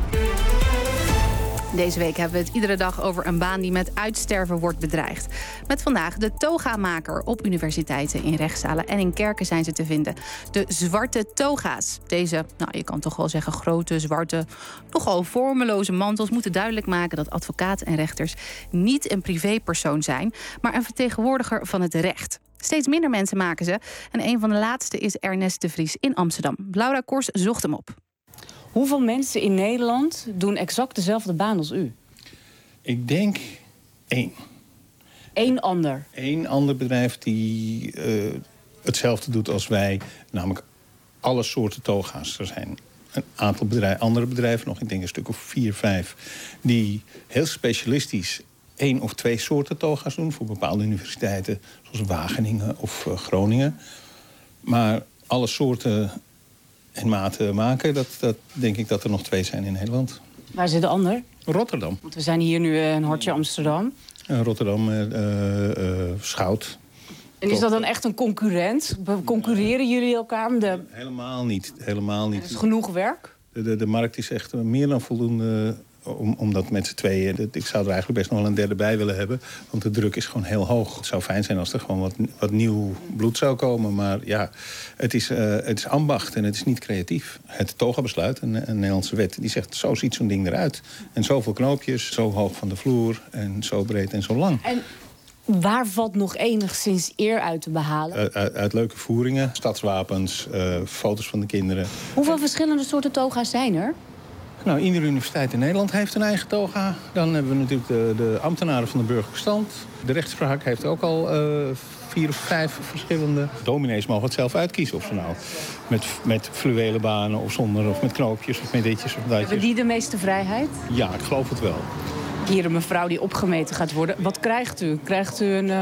Deze week hebben we het iedere dag over een baan die met uitsterven wordt bedreigd. Met vandaag de toga-maker. Op universiteiten, in rechtszalen en in kerken zijn ze te vinden. De zwarte toga's. Deze, je kan toch wel zeggen, grote, zwarte, nogal vormeloze mantels moeten duidelijk maken dat advocaten en rechters niet een privépersoon zijn, maar een vertegenwoordiger van het recht. Steeds minder mensen maken ze. En een van de laatste is Ernest de Vries in Amsterdam. Laura Kors zocht hem op. Hoeveel mensen in Nederland doen exact dezelfde baan als u? Ik denk 1. Eén ander? Eén ander bedrijf die hetzelfde doet als wij. Namelijk alle soorten toga's. Er zijn een aantal andere bedrijven nog. Ik denk een stuk of 4, 5. Die heel specialistisch 1 of 2 soorten toga's doen. Voor bepaalde universiteiten. Zoals Wageningen of Groningen. Maar alle soorten en maten maken, dat denk ik dat er nog 2 zijn in Nederland. Waar zit de ander? Rotterdam. Want we zijn hier nu een hartje Amsterdam. Rotterdam, Schout. En is dat dan echt een concurrent? Concurreren jullie elkaar? Helemaal niet. Helemaal niet. Het is genoeg werk? De markt is echt meer dan voldoende om dat met z'n tweeën. Ik zou er eigenlijk best nog wel een derde bij willen hebben. Want de druk is gewoon heel hoog. Het zou fijn zijn als er gewoon wat nieuw bloed zou komen. Maar ja, het is ambacht en het is niet creatief. Het TOGA-besluit, een Nederlandse wet, die zegt zo ziet zo'n ding eruit. En zoveel knoopjes, zo hoog van de vloer en zo breed en zo lang. En waar valt nog enigszins eer uit te behalen? Uit leuke voeringen, stadswapens, foto's van de kinderen. Hoeveel verschillende soorten toga's zijn er? Nou, iedere universiteit in Nederland heeft een eigen toga. Dan hebben we natuurlijk de ambtenaren van de burgerlijke stand. De rechtspraak heeft ook al 4 of 5 verschillende. Dominees mogen het zelf uitkiezen of ze nou met fluwelen banen of zonder, of met knoopjes of met ditjes of datjes. Hebben die de meeste vrijheid? Ja, ik geloof het wel. Hier een mevrouw die opgemeten gaat worden. Wat krijgt u? Krijgt u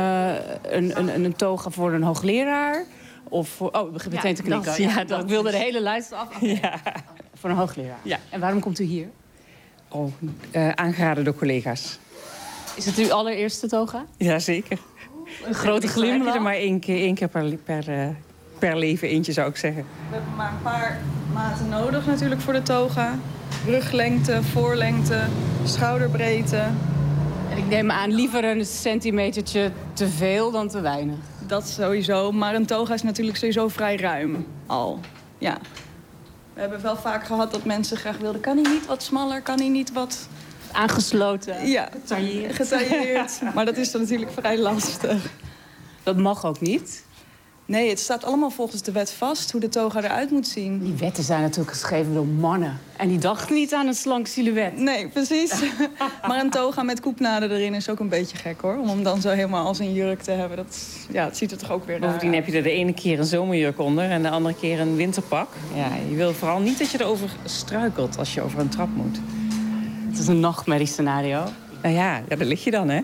een toga voor een hoogleraar? Of voor... Oh, ik begin meteen te knikken. Ik wilde de hele lijst af. Ja. Voor een hoogleraar. Ja. En waarom komt u hier? Aangeraden door collega's. Is het uw allereerste toga? Jazeker. Een grote glimlach? Heb je er maar één keer per leven eentje, zou ik zeggen. We hebben maar een paar maten nodig natuurlijk voor de toga. Ruglengte, voorlengte, schouderbreedte. En ik neem aan liever een centimetertje te veel dan te weinig. Dat sowieso, maar een toga is natuurlijk sowieso vrij ruim al. Ja. We hebben wel vaak gehad dat mensen graag wilden... kan hij niet wat smaller, kan hij niet wat... Aangesloten, ja, getailleerd. Maar dat is dan natuurlijk vrij lastig. Dat mag ook niet? Nee, het staat allemaal volgens de wet vast hoe de toga eruit moet zien. Die wetten zijn natuurlijk geschreven door mannen. En die dachten niet aan een slank silhouet. Nee, precies. Maar een toga met koepnaden erin is ook een beetje gek, hoor. Om hem dan zo helemaal als een jurk te hebben. Het ziet er toch ook weer raar uit. Bovendien heb je er de ene keer een zomerjurk onder en de andere keer een winterpak. Ja, je wil vooral niet dat je erover struikelt als je over een trap moet. Het is een nachtmerriescenario. Nou ja, daar lig je dan, hè?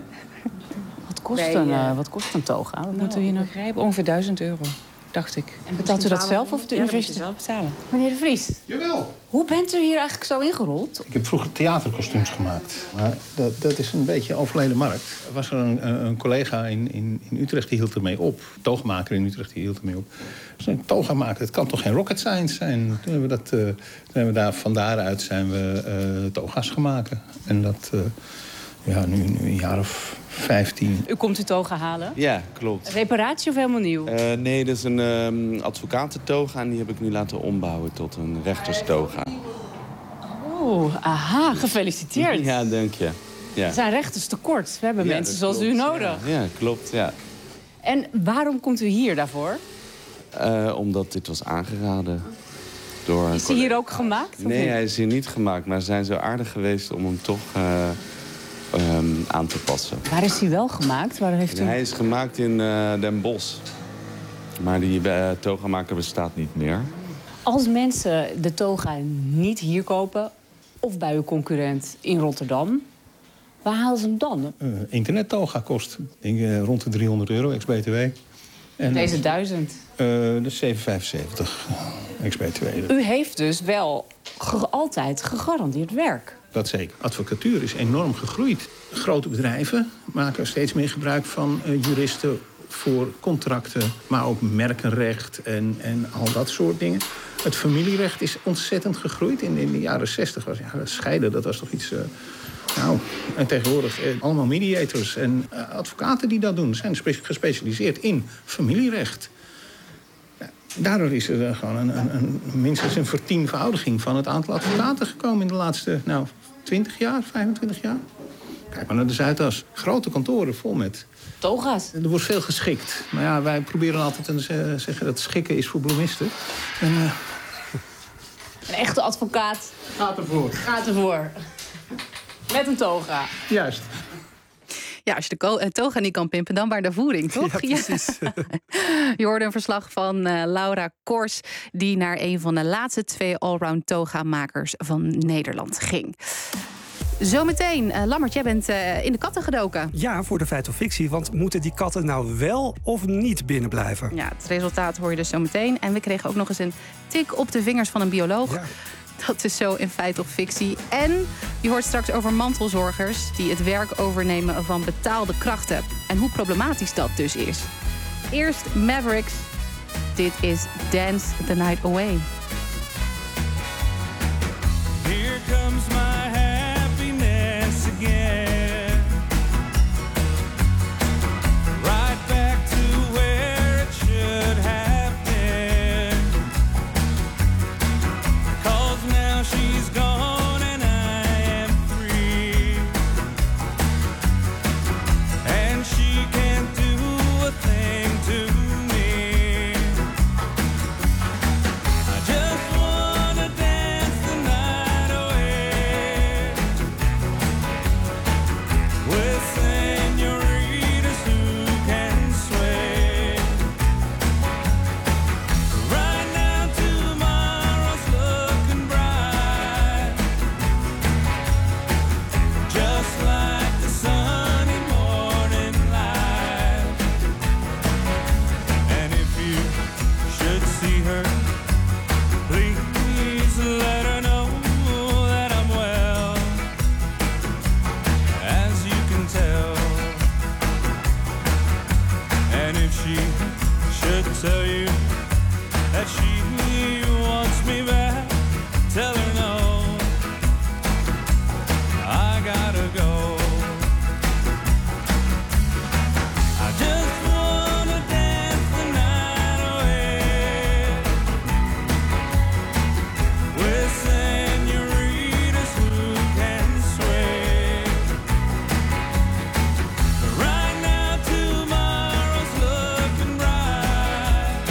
Wat kost een toga? Wat moeten we hier nog begrijpen? Ongeveer €1000, dacht ik. En betaalt u dat zelf of de universiteit? zelf betalen. Meneer De Vries. Jawel. Hoe bent u hier eigenlijk zo ingerold? Ik heb vroeger theaterkostuums gemaakt. Maar dat is een beetje overleden markt. Er was een collega in Utrecht die hield ermee op. Een toogmaker in Utrecht die hield ermee op. Dus een toga maken, het kan toch geen rocket science zijn? Toen hebben we daar van daaruit zijn we toga's gaan maken. En dat nu een jaar of 15. U komt uw toga halen? Ja, klopt. Reparatie of helemaal nieuw? Nee, dat is een advocatentoga en die heb ik nu laten ombouwen tot een rechterstoga. Oh, aha, gefeliciteerd. Ja, dank je. Ja. Er zijn rechters tekort. We hebben mensen zoals u nodig. Ja, klopt, ja. En waarom komt u hier daarvoor? Omdat dit was aangeraden door... Is hij hier ook gemaakt? Nee, hij is hier niet gemaakt, maar ze zijn zo aardig geweest om hem toch... aan te passen. Waar is hij wel gemaakt? Waar heeft u... Hij is gemaakt in Den Bosch. Maar die togamaker bestaat niet meer. Als mensen de toga niet hier kopen... of bij uw concurrent in Rotterdam... waar halen ze hem dan? Internettoga kost rond de €300 ex-BTW. En deze 1000? Dus €775 ex-BTW. U heeft dus wel altijd gegarandeerd werk. Dat zeker. Advocatuur is enorm gegroeid. Grote bedrijven maken steeds meer gebruik van juristen voor contracten, maar ook merkenrecht en al dat soort dingen. Het familierecht is ontzettend gegroeid. In de jaren 60 was scheiden, dat was toch iets... en tegenwoordig allemaal mediators en advocaten die dat doen. Zijn gespecialiseerd in familierecht. Daardoor is er gewoon minstens een vertienvoudiging van het aantal advocaten gekomen in de laatste 20 jaar, 25 jaar. Kijk maar naar de Zuidas. Grote kantoren vol met... toga's. Er wordt veel geschikt. Maar ja, wij proberen altijd te zeggen dat schikken is voor bloemisten. Een echte advocaat... Gaat ervoor. Met een toga. Juist. Ja, als je de toga niet kan pimpen, dan maar de voering, toch? Ja, precies. Je hoorde een verslag van Laura Kors... die naar een van de laatste 2 allround toga-makers van Nederland ging. Zometeen, Lammert, jij bent in de katten gedoken. Ja, voor de feit of fictie. Want moeten die katten nou wel of niet binnen blijven? Ja, het resultaat hoor je dus zometeen. En we kregen ook nog eens een tik op de vingers van een bioloog. Ja. Dat is zo in feit of fictie. En je hoort straks over mantelzorgers... die het werk overnemen van betaalde krachten. En hoe problematisch dat dus is. Eerst Mavericks. Dit is Dance the Night Away. Here comes my happiness again. Right back to where it should have been. 'Cause now she's gone and I am free. And she can't do a thing to me. I just wanna dance the night away with senoritas who can sway. Right now tomorrow's looking bright, just like the sunny morning light. And if you should see her, please let her know that I'm well, as you can tell. And if she should tell you that she wants me back, tell her no, I gotta go. I just wanna dance the night away with senoritas who can sway. Right now tomorrow's looking bright,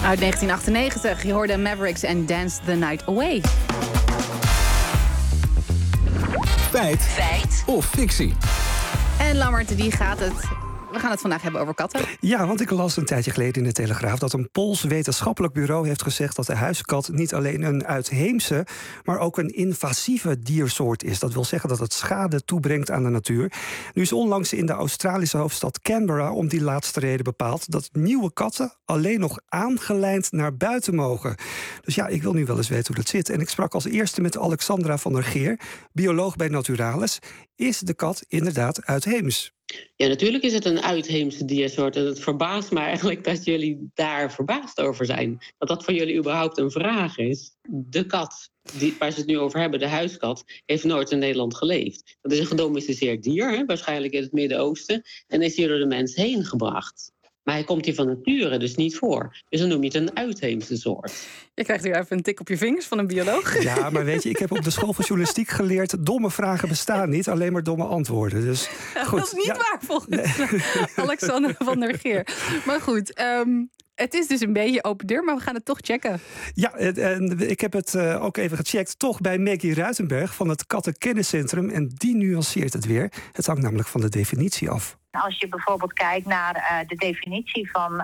Uit 1998, je hoorde Mavericks en Dance the Night Away. Feit of fictie? En Lammert, die gaat het... We gaan het vandaag hebben over katten. Ja, want ik las een tijdje geleden in de Telegraaf dat een Pools wetenschappelijk bureau heeft gezegd dat de huiskat niet alleen een uitheemse, maar ook een invasieve diersoort is. Dat wil zeggen dat het schade toebrengt aan de natuur. Nu is onlangs in de Australische hoofdstad Canberra om die laatste reden bepaald dat nieuwe katten alleen nog aangelijnd naar buiten mogen. Dus ja, ik wil nu wel eens weten hoe dat zit. En ik sprak als eerste met Alexandra van der Geer, bioloog bij Naturalis. Is de kat inderdaad uitheems? Ja, natuurlijk is het een uitheemse diersoort. En het verbaast me eigenlijk dat jullie daar verbaasd over zijn. Dat dat voor jullie überhaupt een vraag is. De kat waar ze het nu over hebben, de huiskat, heeft nooit in Nederland geleefd. Dat is een gedomesticeerd dier, hè, waarschijnlijk in het Midden-Oosten. En is hier door de mens heen gebracht. Maar hij komt hier van nature dus niet voor. Dus dan noem je het een uitheemse soort. Je krijgt hier even een tik op je vingers van een bioloog. Ja, maar weet je, ik heb op de school van journalistiek geleerd, domme vragen bestaan niet, alleen maar domme antwoorden. Dus, goed. Dat is niet waar volgens Alexander van der Geer. Maar goed, het is dus een beetje open deur, maar we gaan het toch checken. Ja, en ik heb het ook even gecheckt, toch bij Maggie Ruitenberg van het Kattenkenniscentrum. En die nuanceert het weer. Het hangt namelijk van de definitie af. Als je bijvoorbeeld kijkt naar de definitie van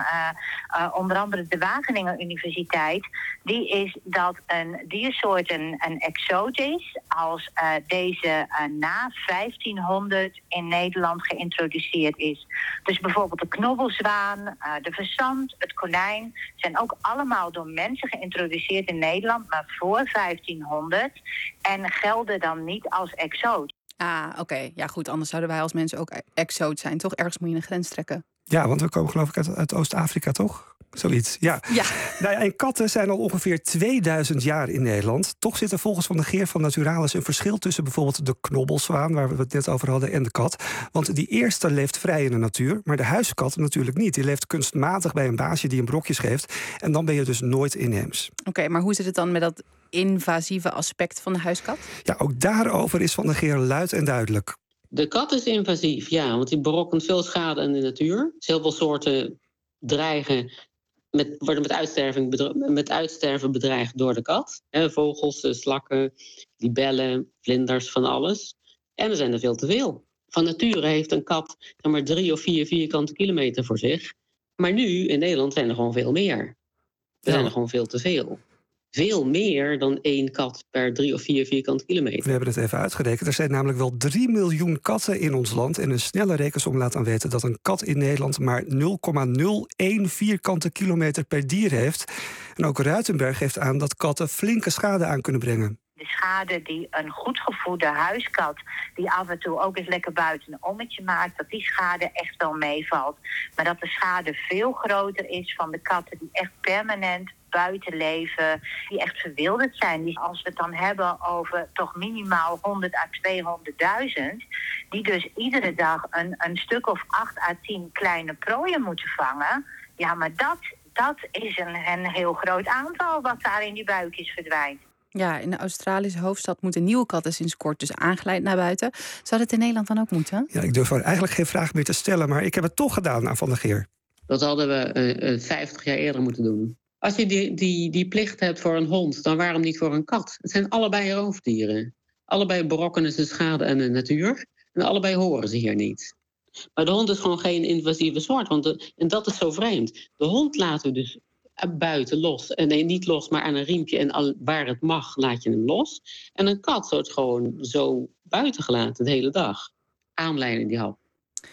onder andere de Wageningen Universiteit, die is dat een diersoort een exoot is als deze na 1500 in Nederland geïntroduceerd is. Dus bijvoorbeeld de knobbelzwaan, de fazant, het konijn zijn ook allemaal door mensen geïntroduceerd in Nederland, maar voor 1500 en gelden dan niet als exoot. Ah, oké. Ja, goed. Anders zouden wij als mensen ook exoot zijn, toch? Ergens moet je een grens trekken. Ja, want we komen geloof ik uit Oost-Afrika, toch? Zoiets, ja. Nou ja, en katten zijn al ongeveer 2000 jaar in Nederland. Toch zit er volgens Van der Geer van Naturalis een verschil tussen bijvoorbeeld de knobbelzwaan, waar we het net over hadden, en de kat. Want die eerste leeft vrij in de natuur, maar de huiskat natuurlijk niet. Die leeft kunstmatig bij een baasje die hem brokjes geeft. En dan ben je dus nooit inheems. Oké, maar hoe zit het dan met dat invasieve aspect van de huiskat? Ja, ook daarover is Van der Geer luid en duidelijk. De kat is invasief, ja, want die berokkent veel schade aan de natuur. Dus heel veel soorten worden met uitsterven bedreigd door de kat. Vogels, slakken, libellen, vlinders, van alles. En er zijn er veel te veel. Van nature heeft een kat maar 3 of 4 vierkante kilometer voor zich. Maar nu, in Nederland, zijn er gewoon veel meer. Er zijn er gewoon veel te veel. Veel meer dan 1 kat per 3 of 4 vierkante kilometer. We hebben het even uitgerekend. Er zijn namelijk wel 3 miljoen katten in ons land. En een snelle rekensom laat dan weten dat een kat in Nederland maar 0,01 vierkante kilometer per dier heeft. En ook Ruitenberg geeft aan dat katten flinke schade aan kunnen brengen. De schade die een goed gevoede huiskat, die af en toe ook eens lekker buiten een ommetje maakt, dat die schade echt wel meevalt. Maar dat de schade veel groter is van de katten die echt permanent buiten leven, die echt verwilderd zijn. Die, als we het dan hebben over toch minimaal 100 à 200.000... die dus iedere dag een stuk of 8 à 10 kleine prooien moeten vangen. Ja, maar dat is een heel groot aantal wat daar in die buikjes verdwijnt. Ja, in de Australische hoofdstad moeten nieuwe katten sinds kort dus aangeleid naar buiten. Zou dat in Nederland dan ook moeten? Ja, ik durf eigenlijk geen vraag meer te stellen, maar ik heb het toch gedaan aan Van der Geer. Dat hadden we 50 jaar eerder moeten doen. Als je die plicht hebt voor een hond, dan waarom niet voor een kat? Het zijn allebei roofdieren. Allebei berokkenen ze schade aan de natuur. En allebei horen ze hier niet. Maar de hond is gewoon geen invasieve soort. En dat is zo vreemd. De hond laten we dus buiten los. En nee, niet los, maar aan een riempje. En waar het mag, laat je hem los. En een kat wordt gewoon zo buiten gelaten de hele dag. Aanleiding die hap.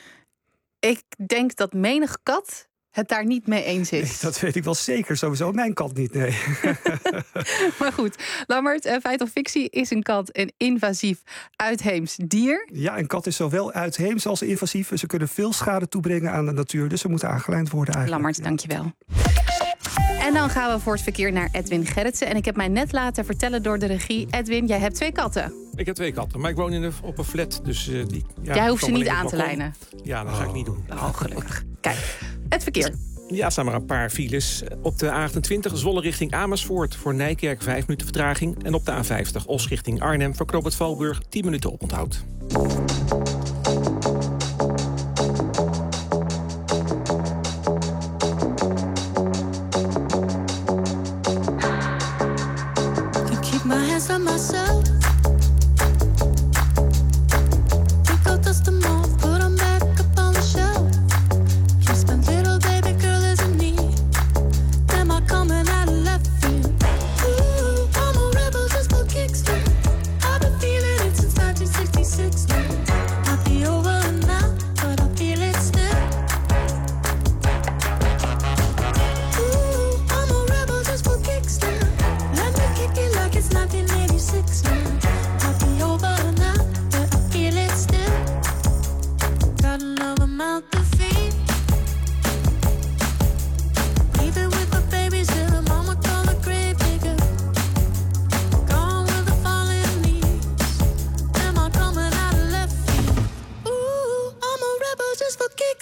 Ik denk dat menig kat het daar niet mee eens is. Nee, dat weet ik wel zeker. Sowieso mijn kat niet, nee. Maar goed, Lammert, feit of fictie, is een kat een invasief uitheems dier? Ja, een kat is zowel uitheems als invasief. Ze kunnen veel schade toebrengen aan de natuur. Dus ze moeten aangelijnd worden eigenlijk. Lammert, dankjewel. En dan gaan we voor het verkeer naar Edwin Gerritsen. En ik heb mij net laten vertellen door de regie. Edwin, jij hebt 2 katten. Ik heb 2 katten, maar ik woon op een flat. Dus jij hoeft ze niet aan te lijnen. Ja, dat ga ik niet doen. Oh, gelukkig. Kijk, het verkeer. Ja, er staan maar een paar files. Op de A28 Zwolle richting Amersfoort voor Nijkerk 5 minuten vertraging. En op de A50 Os richting Arnhem voor Knoop het Valburg 10 minuten oponthoud.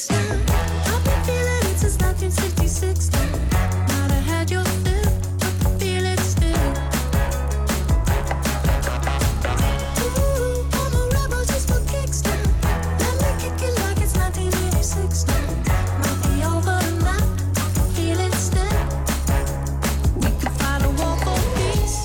kicks now. I've been feeling it since 1966 now. Might have had your fill, but I feel it still. Ooh, I'm a rebel just for kicks now. Let me kick it like it's 1986 now. Might be over now, I feel it still. We could fight a war for peace.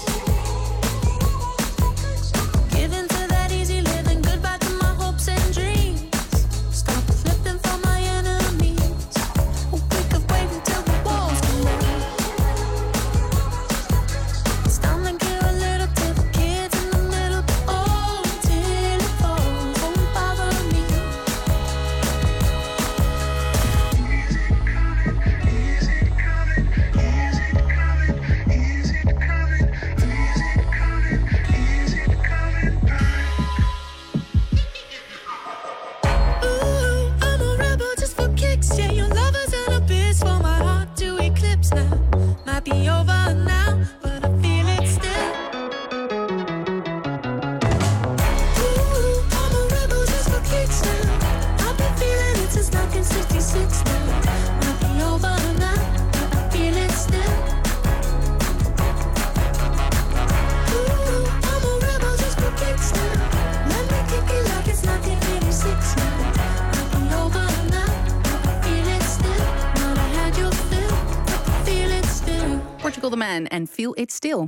Give in to that easy living, goodbye to my hopes and dreams. Stop flipping for my enemies. We could wait until the walls come down. It's time to give a little to the kids in the middle. Oh, till it falls, won't bother me. Ooh, I'm a rebel just for kicks. Yeah, your lover's an abyss for my heart to eclipse now. Might be over now, but I feel it still. Ooh, I'm a rebel just for kicks now. I've been feeling it since 1966 now. Might be over now, but I feel it still. Ooh, I'm a rebel just for kicks now. Let me kick it like it's 1986 now. Might be over now, but I feel it still. Might have had your fill, but I feel it still. Portugal The Man en Feel It Still.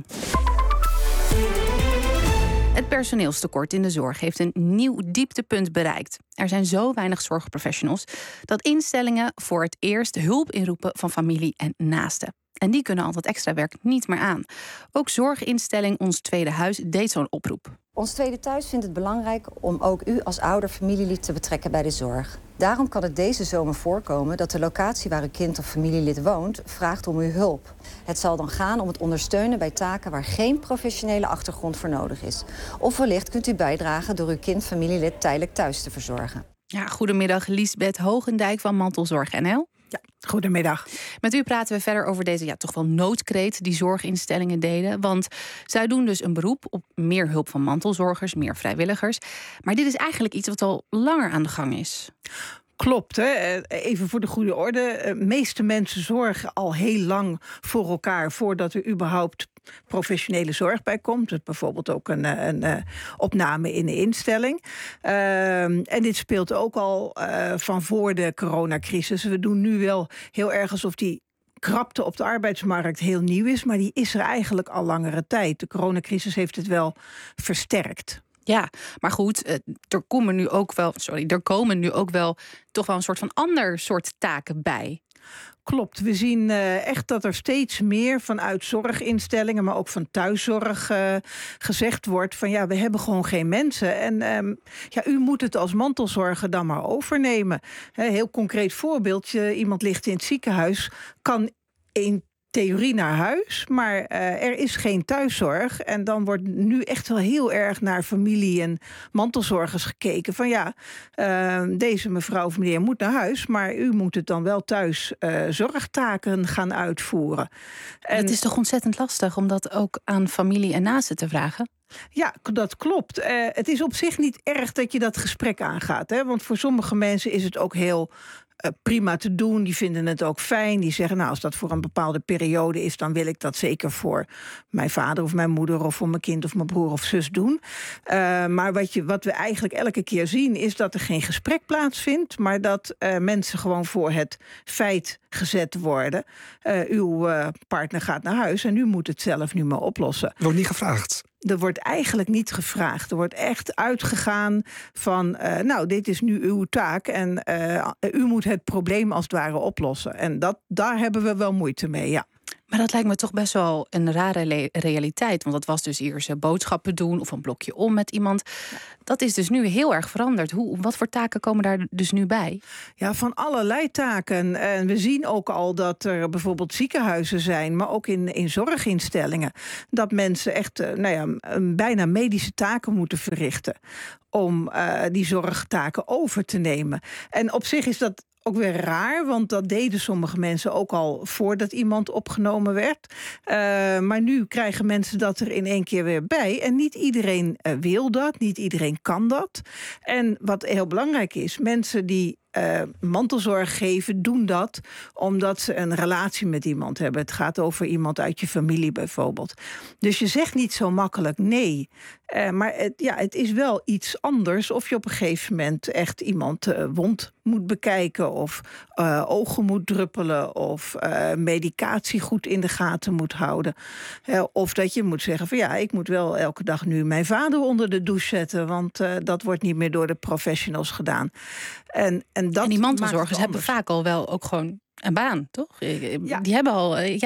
Het personeelstekort in de zorg heeft een nieuw dieptepunt bereikt. Er zijn zo weinig zorgprofessionals dat instellingen voor het eerst hulp inroepen van familie en naasten. En die kunnen al dat extra werk niet meer aan. Ook zorginstelling Ons Tweede Huis deed zo'n oproep. Ons Tweede Thuis vindt het belangrijk om ook u als ouder familielid te betrekken bij de zorg. Daarom kan het deze zomer voorkomen dat de locatie waar uw kind of familielid woont vraagt om uw hulp. Het zal dan gaan om het ondersteunen bij taken waar geen professionele achtergrond voor nodig is. Of wellicht kunt u bijdragen door uw kind-familielid tijdelijk thuis te verzorgen. Ja, goedemiddag, Liesbeth Hogendijk van Mantelzorg NL. Ja, goedemiddag. Met u praten we verder over deze toch wel noodkreet die zorginstellingen deden. Want zij doen dus een beroep op meer hulp van mantelzorgers, meer vrijwilligers. Maar dit is eigenlijk iets wat al langer aan de gang is. Klopt, hè? Even voor de goede orde. De meeste mensen zorgen al heel lang voor elkaar voordat er überhaupt professionele zorg bij komt. Dus bijvoorbeeld ook een opname in de instelling. En dit speelt ook al van voor de coronacrisis. We doen nu wel heel erg alsof die krapte op de arbeidsmarkt heel nieuw is, maar die is er eigenlijk al langere tijd. De coronacrisis heeft het wel versterkt. Ja, maar goed, er komen nu ook wel toch wel een soort van ander soort taken bij. Klopt, we zien echt dat er steeds meer vanuit zorginstellingen, maar ook van thuiszorg gezegd wordt van ja, we hebben gewoon geen mensen. En u moet het als mantelzorger dan maar overnemen. Heel concreet voorbeeldje, iemand ligt in het ziekenhuis, kan in theorie naar huis, maar er is geen thuiszorg. En dan wordt nu echt wel heel erg naar familie en mantelzorgers gekeken. Van ja, deze mevrouw of meneer moet naar huis, maar u moet het dan wel thuis zorgtaken gaan uitvoeren. En het is toch ontzettend lastig om dat ook aan familie en naasten te vragen? Ja, dat klopt. Het is op zich niet erg dat je dat gesprek aangaat. Hè? Want voor sommige mensen is het ook heel prima te doen. Die vinden het ook fijn. Die zeggen, nou, als dat voor een bepaalde periode is, dan wil ik dat zeker voor mijn vader of mijn moeder of voor mijn kind of mijn broer of zus doen. Maar wat we eigenlijk elke keer zien, is dat er geen gesprek plaatsvindt, maar dat mensen gewoon voor het feit gezet worden. Uw partner gaat naar huis en u moet het zelf nu maar oplossen. Wordt niet gevraagd. Er wordt eigenlijk niet gevraagd. Er wordt echt uitgegaan van, nou, dit is nu uw taak en u moet het probleem als het ware oplossen. En daar hebben we wel moeite mee, ja. Maar dat lijkt me toch best wel een rare realiteit. Want dat was dus eerst boodschappen doen of een blokje om met iemand. Dat is dus nu heel erg veranderd. Wat voor taken komen daar dus nu bij? Ja, van allerlei taken. En we zien ook al dat er bijvoorbeeld ziekenhuizen zijn, maar ook in zorginstellingen. Dat mensen echt bijna medische taken moeten verrichten om die zorgtaken over te nemen. En op zich is dat ook weer raar, want dat deden sommige mensen ook al voordat iemand opgenomen werd. Maar nu krijgen mensen dat er in één keer weer bij. En niet iedereen wil dat, niet iedereen kan dat. En wat heel belangrijk is, mensen die mantelzorg geven, doen dat omdat ze een relatie met iemand hebben. Het gaat over iemand uit je familie bijvoorbeeld. Dus je zegt niet zo makkelijk nee. Maar het is wel iets anders of je op een gegeven moment echt iemand wond moet bekijken of ogen moet druppelen of medicatie goed in de gaten moet houden. Of dat je moet zeggen van ik moet wel elke dag nu mijn vader onder de douche zetten, want dat wordt niet meer door de professionals gedaan. En die mantelzorgers hebben vaak al wel ook gewoon een baan, toch? Die hebben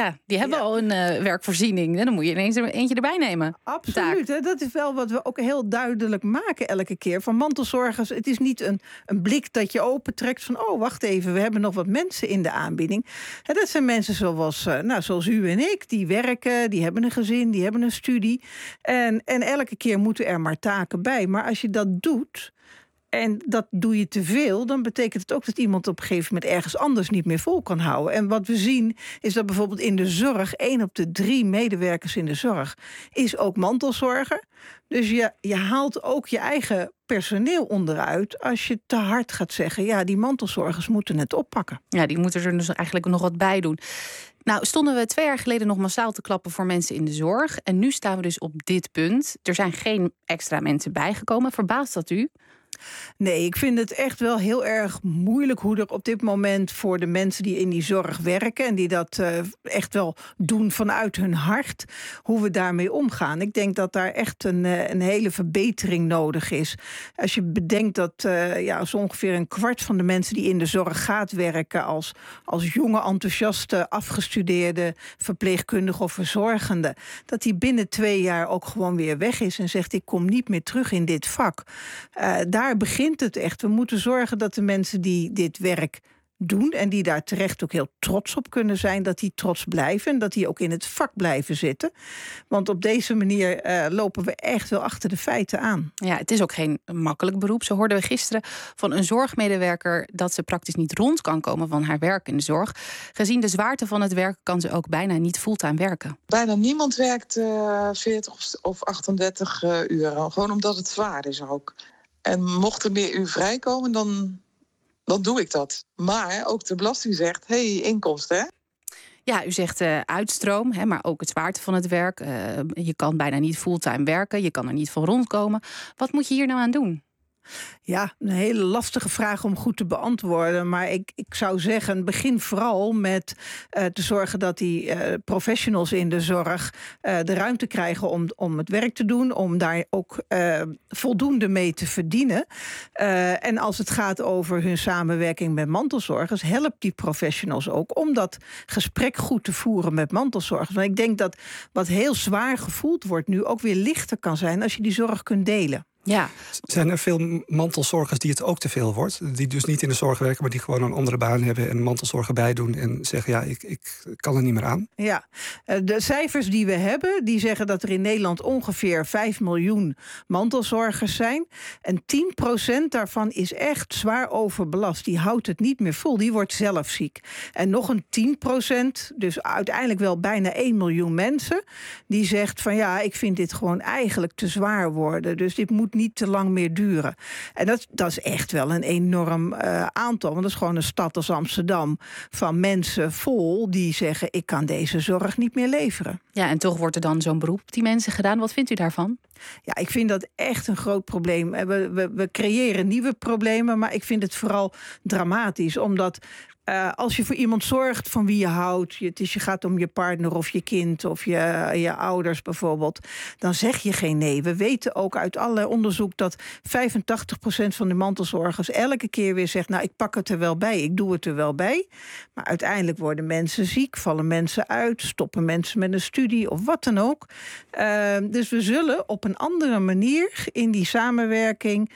al een werkvoorziening. Dan moet je ineens eentje erbij nemen. Absoluut. Hè? Dat is wel wat we ook heel duidelijk maken elke keer. Van mantelzorgers, het is niet een blik dat je opentrekt van wacht even, we hebben nog wat mensen in de aanbieding. Dat zijn mensen zoals u en ik, die werken, die hebben een gezin, die hebben een studie. En elke keer moeten er maar taken bij. Maar als je dat doet en dat doe je te veel, dan betekent het ook dat iemand op een gegeven moment ergens anders niet meer vol kan houden. En wat we zien is dat bijvoorbeeld in de zorg 1 op de 3 medewerkers in de zorg is ook mantelzorger. Dus je haalt ook je eigen personeel onderuit als je te hard gaat zeggen, die mantelzorgers moeten het oppakken. Ja, die moeten er dus eigenlijk nog wat bij doen. Nou, stonden we 2 jaar geleden nog massaal te klappen voor mensen in de zorg. En nu staan we dus op dit punt. Er zijn geen extra mensen bijgekomen. Verbaast dat u? Nee, ik vind het echt wel heel erg moeilijk hoe er op dit moment voor de mensen die in die zorg werken en die dat echt wel doen vanuit hun hart, hoe we daarmee omgaan. Ik denk dat daar echt een hele verbetering nodig is. Als je bedenkt dat zo ongeveer een kwart van de mensen die in de zorg gaat werken als jonge, enthousiaste, afgestudeerde verpleegkundige of verzorgende, dat die binnen 2 jaar ook gewoon weer weg is en zegt ik kom niet meer terug in dit vak. Daar begint het echt. We moeten zorgen dat de mensen die dit werk doen en die daar terecht ook heel trots op kunnen zijn, dat die trots blijven en dat die ook in het vak blijven zitten. Want op deze manier lopen we echt wel achter de feiten aan. Ja, het is ook geen makkelijk beroep. Zo hoorden we gisteren van een zorgmedewerker dat ze praktisch niet rond kan komen van haar werk in de zorg. Gezien de zwaarte van het werk kan ze ook bijna niet fulltime werken. Bijna niemand werkt 40 of 38 uur. Gewoon omdat het zwaar is ook. En mocht er meer uur vrijkomen, dan doe ik dat. Maar ook de belasting zegt, inkomsten, hè? Ja, u zegt uitstroom, maar ook het zwaarte van het werk. Je kan bijna niet fulltime werken, je kan er niet van rondkomen. Wat moet je hier nou aan doen? Ja, een hele lastige vraag om goed te beantwoorden. Maar ik zou zeggen, begin vooral met te zorgen dat die professionals in de zorg de ruimte krijgen om het werk te doen, om daar ook voldoende mee te verdienen. En als het gaat over hun samenwerking met mantelzorgers, helpt die professionals ook om dat gesprek goed te voeren met mantelzorgers. Want ik denk dat wat heel zwaar gevoeld wordt nu ook weer lichter kan zijn als je die zorg kunt delen. Ja. Zijn er veel mantelzorgers die het ook te veel wordt? Die dus niet in de zorg werken, maar die gewoon een andere baan hebben en mantelzorgen bijdoen en zeggen, ik kan er niet meer aan? Ja, de cijfers die we hebben, die zeggen dat er in Nederland ongeveer 5 miljoen mantelzorgers zijn. En 10% daarvan is echt zwaar overbelast. Die houdt het niet meer vol, die wordt zelf ziek. En nog een 10%, dus uiteindelijk wel bijna 1 miljoen mensen, die zegt van ik vind dit gewoon eigenlijk te zwaar worden. Dus dit moet niet te lang meer duren. En dat is echt wel een enorm aantal. Want dat is gewoon een stad als Amsterdam van mensen vol die zeggen, ik kan deze zorg niet meer leveren. Ja, en toch wordt er dan zo'n beroep op die mensen gedaan. Wat vindt u daarvan? Ja, ik vind dat echt een groot probleem. We creëren nieuwe problemen, maar ik vind het vooral dramatisch. Omdat als je voor iemand zorgt van wie je houdt, je gaat om je partner of je kind of je ouders bijvoorbeeld, dan zeg je geen nee. We weten ook uit allerlei onderzoek dat 85% van de mantelzorgers elke keer weer zegt, ik pak het er wel bij, ik doe het er wel bij. Maar uiteindelijk worden mensen ziek, vallen mensen uit, stoppen mensen met een studie of wat dan ook. Dus we zullen op een andere manier in die samenwerking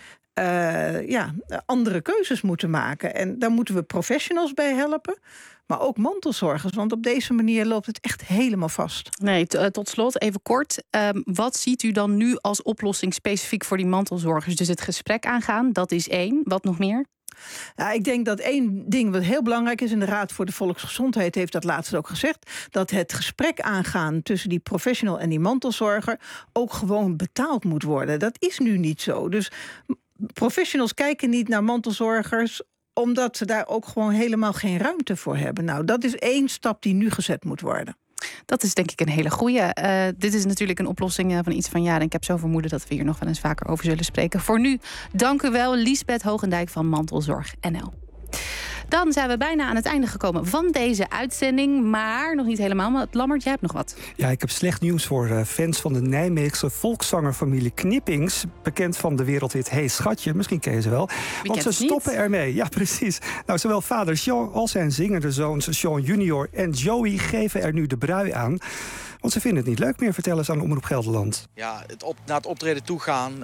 andere keuzes moeten maken. En daar moeten we professionals bij helpen, maar ook mantelzorgers. Want op deze manier loopt het echt helemaal vast. Nee, tot slot, even kort. Wat ziet u dan nu als oplossing specifiek voor die mantelzorgers? Dus het gesprek aangaan, dat is 1. Wat nog meer? Ja, ik denk dat 1 ding wat heel belangrijk is, en de Raad voor de Volksgezondheid heeft dat laatst ook gezegd, dat het gesprek aangaan tussen die professional en die mantelzorger ook gewoon betaald moet worden. Dat is nu niet zo. Dus professionals kijken niet naar mantelzorgers omdat ze daar ook gewoon helemaal geen ruimte voor hebben. Nou, dat is 1 stap die nu gezet moet worden. Dat is denk ik een hele goeie. Dit is natuurlijk een oplossing van iets van jaren. Ik heb zo vermoeden dat we hier nog wel eens vaker over zullen spreken. Voor nu, dank u wel, Liesbeth Hoogendijk van Mantelzorg NL. Dan zijn we bijna aan het einde gekomen van deze uitzending. Maar nog niet helemaal. Maar Lammert, jij hebt nog wat. Ja, ik heb slecht nieuws voor fans van de Nijmeegse volkszangerfamilie Knippings. Bekend van de wereldhit Hey Schatje. Misschien ken je ze wel. Want ze stoppen ermee. Ja, precies. Nou, zowel vader Jean als zijn zingende zoons Jean Junior en Joey geven er nu de brui aan. Want ze vinden het niet leuk meer, vertellen ze aan Omroep Gelderland. Ja, naar het optreden toe gaan.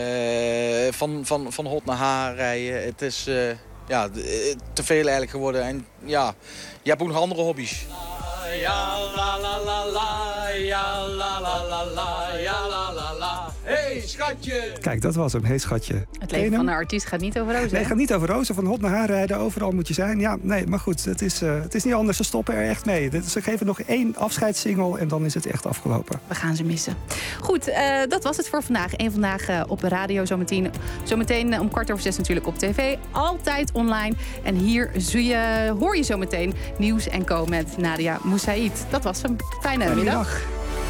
Van hot naar haar rijden. Het is... te veel eigenlijk geworden. En ja, je hebt ook nog andere hobby's. Ja, la la la la, ja, la la la la, ja, la la la. Hey, schatje! Kijk, dat was hem. Hey, schatje. Het leven van een artiest gaat niet over rozen. Nee, het gaat niet over rozen. Van hot naar haar rijden, overal moet je zijn. Ja, nee, maar goed, het is niet anders. Ze stoppen er echt mee. Ze geven nog 1 afscheidssingle en dan is het echt afgelopen. We gaan ze missen. Goed, dat was het voor vandaag. En vandaag op de radio zometeen om 5:15 natuurlijk op tv. Altijd online. En hier hoor je zometeen Nieuws & Co met Nadia Moussaïd. Dat was hem. Fijne middag.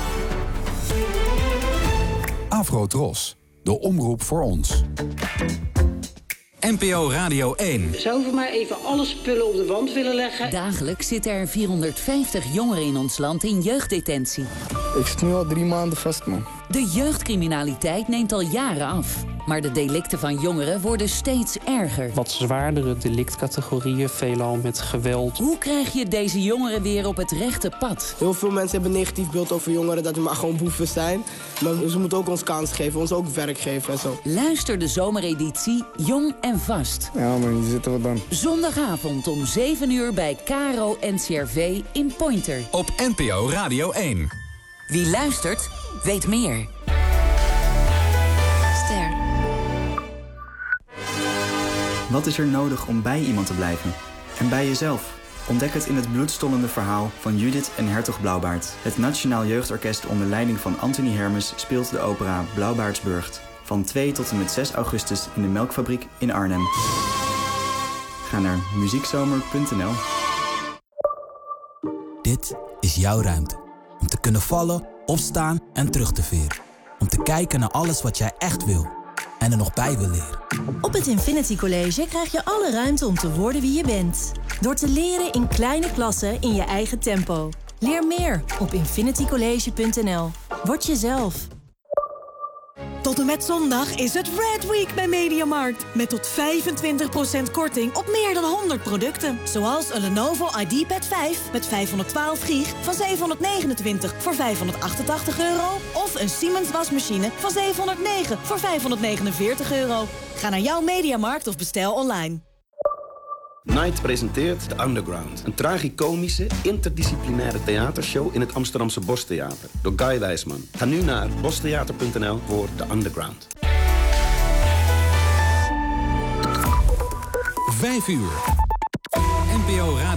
Afro-Tros, de omroep voor ons. NPO Radio 1. Zou voor mij even alle spullen op de wand willen leggen? Dagelijks zitten er 450 jongeren in ons land in jeugddetentie. Ik zit nu al 3 maanden vast, man. De jeugdcriminaliteit neemt al jaren af. Maar de delicten van jongeren worden steeds erger. Wat zwaardere delictcategorieën, veelal met geweld. Hoe krijg je deze jongeren weer op het rechte pad? Heel veel mensen hebben een negatief beeld over jongeren, dat we maar gewoon boeven zijn. Maar ze moeten ook ons kans geven, ons ook werk geven en zo. Luister de zomereditie Jong en Vast. Ja, maar hier zitten we dan. Zondagavond om 7 uur bij KRO NCRV in Pointer. Op NPO Radio 1. Wie luistert, weet meer. Ster. Wat is er nodig om bij iemand te blijven? En bij jezelf? Ontdek het in het bloedstollende verhaal van Judith en Hertog Blauwbaard. Het Nationaal Jeugdorkest onder leiding van Anthony Hermes speelt de opera Blauwbaardsburgt. Van 2 tot en met 6 augustus in de Melkfabriek in Arnhem. Ga naar muziekzomer.nl. Dit is jouw ruimte. Om te kunnen vallen, opstaan en terug te veren. Om te kijken naar alles wat jij echt wil. En er nog bij wil leren. Op het Infinity College krijg je alle ruimte om te worden wie je bent. Door te leren in kleine klassen in je eigen tempo. Leer meer op infinitycollege.nl. Word jezelf. Tot en met zondag is het Red Week bij Mediamarkt. Met tot 25% korting op meer dan 100 producten. Zoals een Lenovo IdeaPad 5 met 512 gig van 729 voor €588. Of een Siemens wasmachine van 709 voor €549. Ga naar jouw Mediamarkt of bestel online. Night presenteert The Underground. Een tragicomische, interdisciplinaire theatershow in het Amsterdamse Bostheater. Door Guy Wijsman. Ga nu naar bostheater.nl voor The Underground. 5 uur. NPO Radio.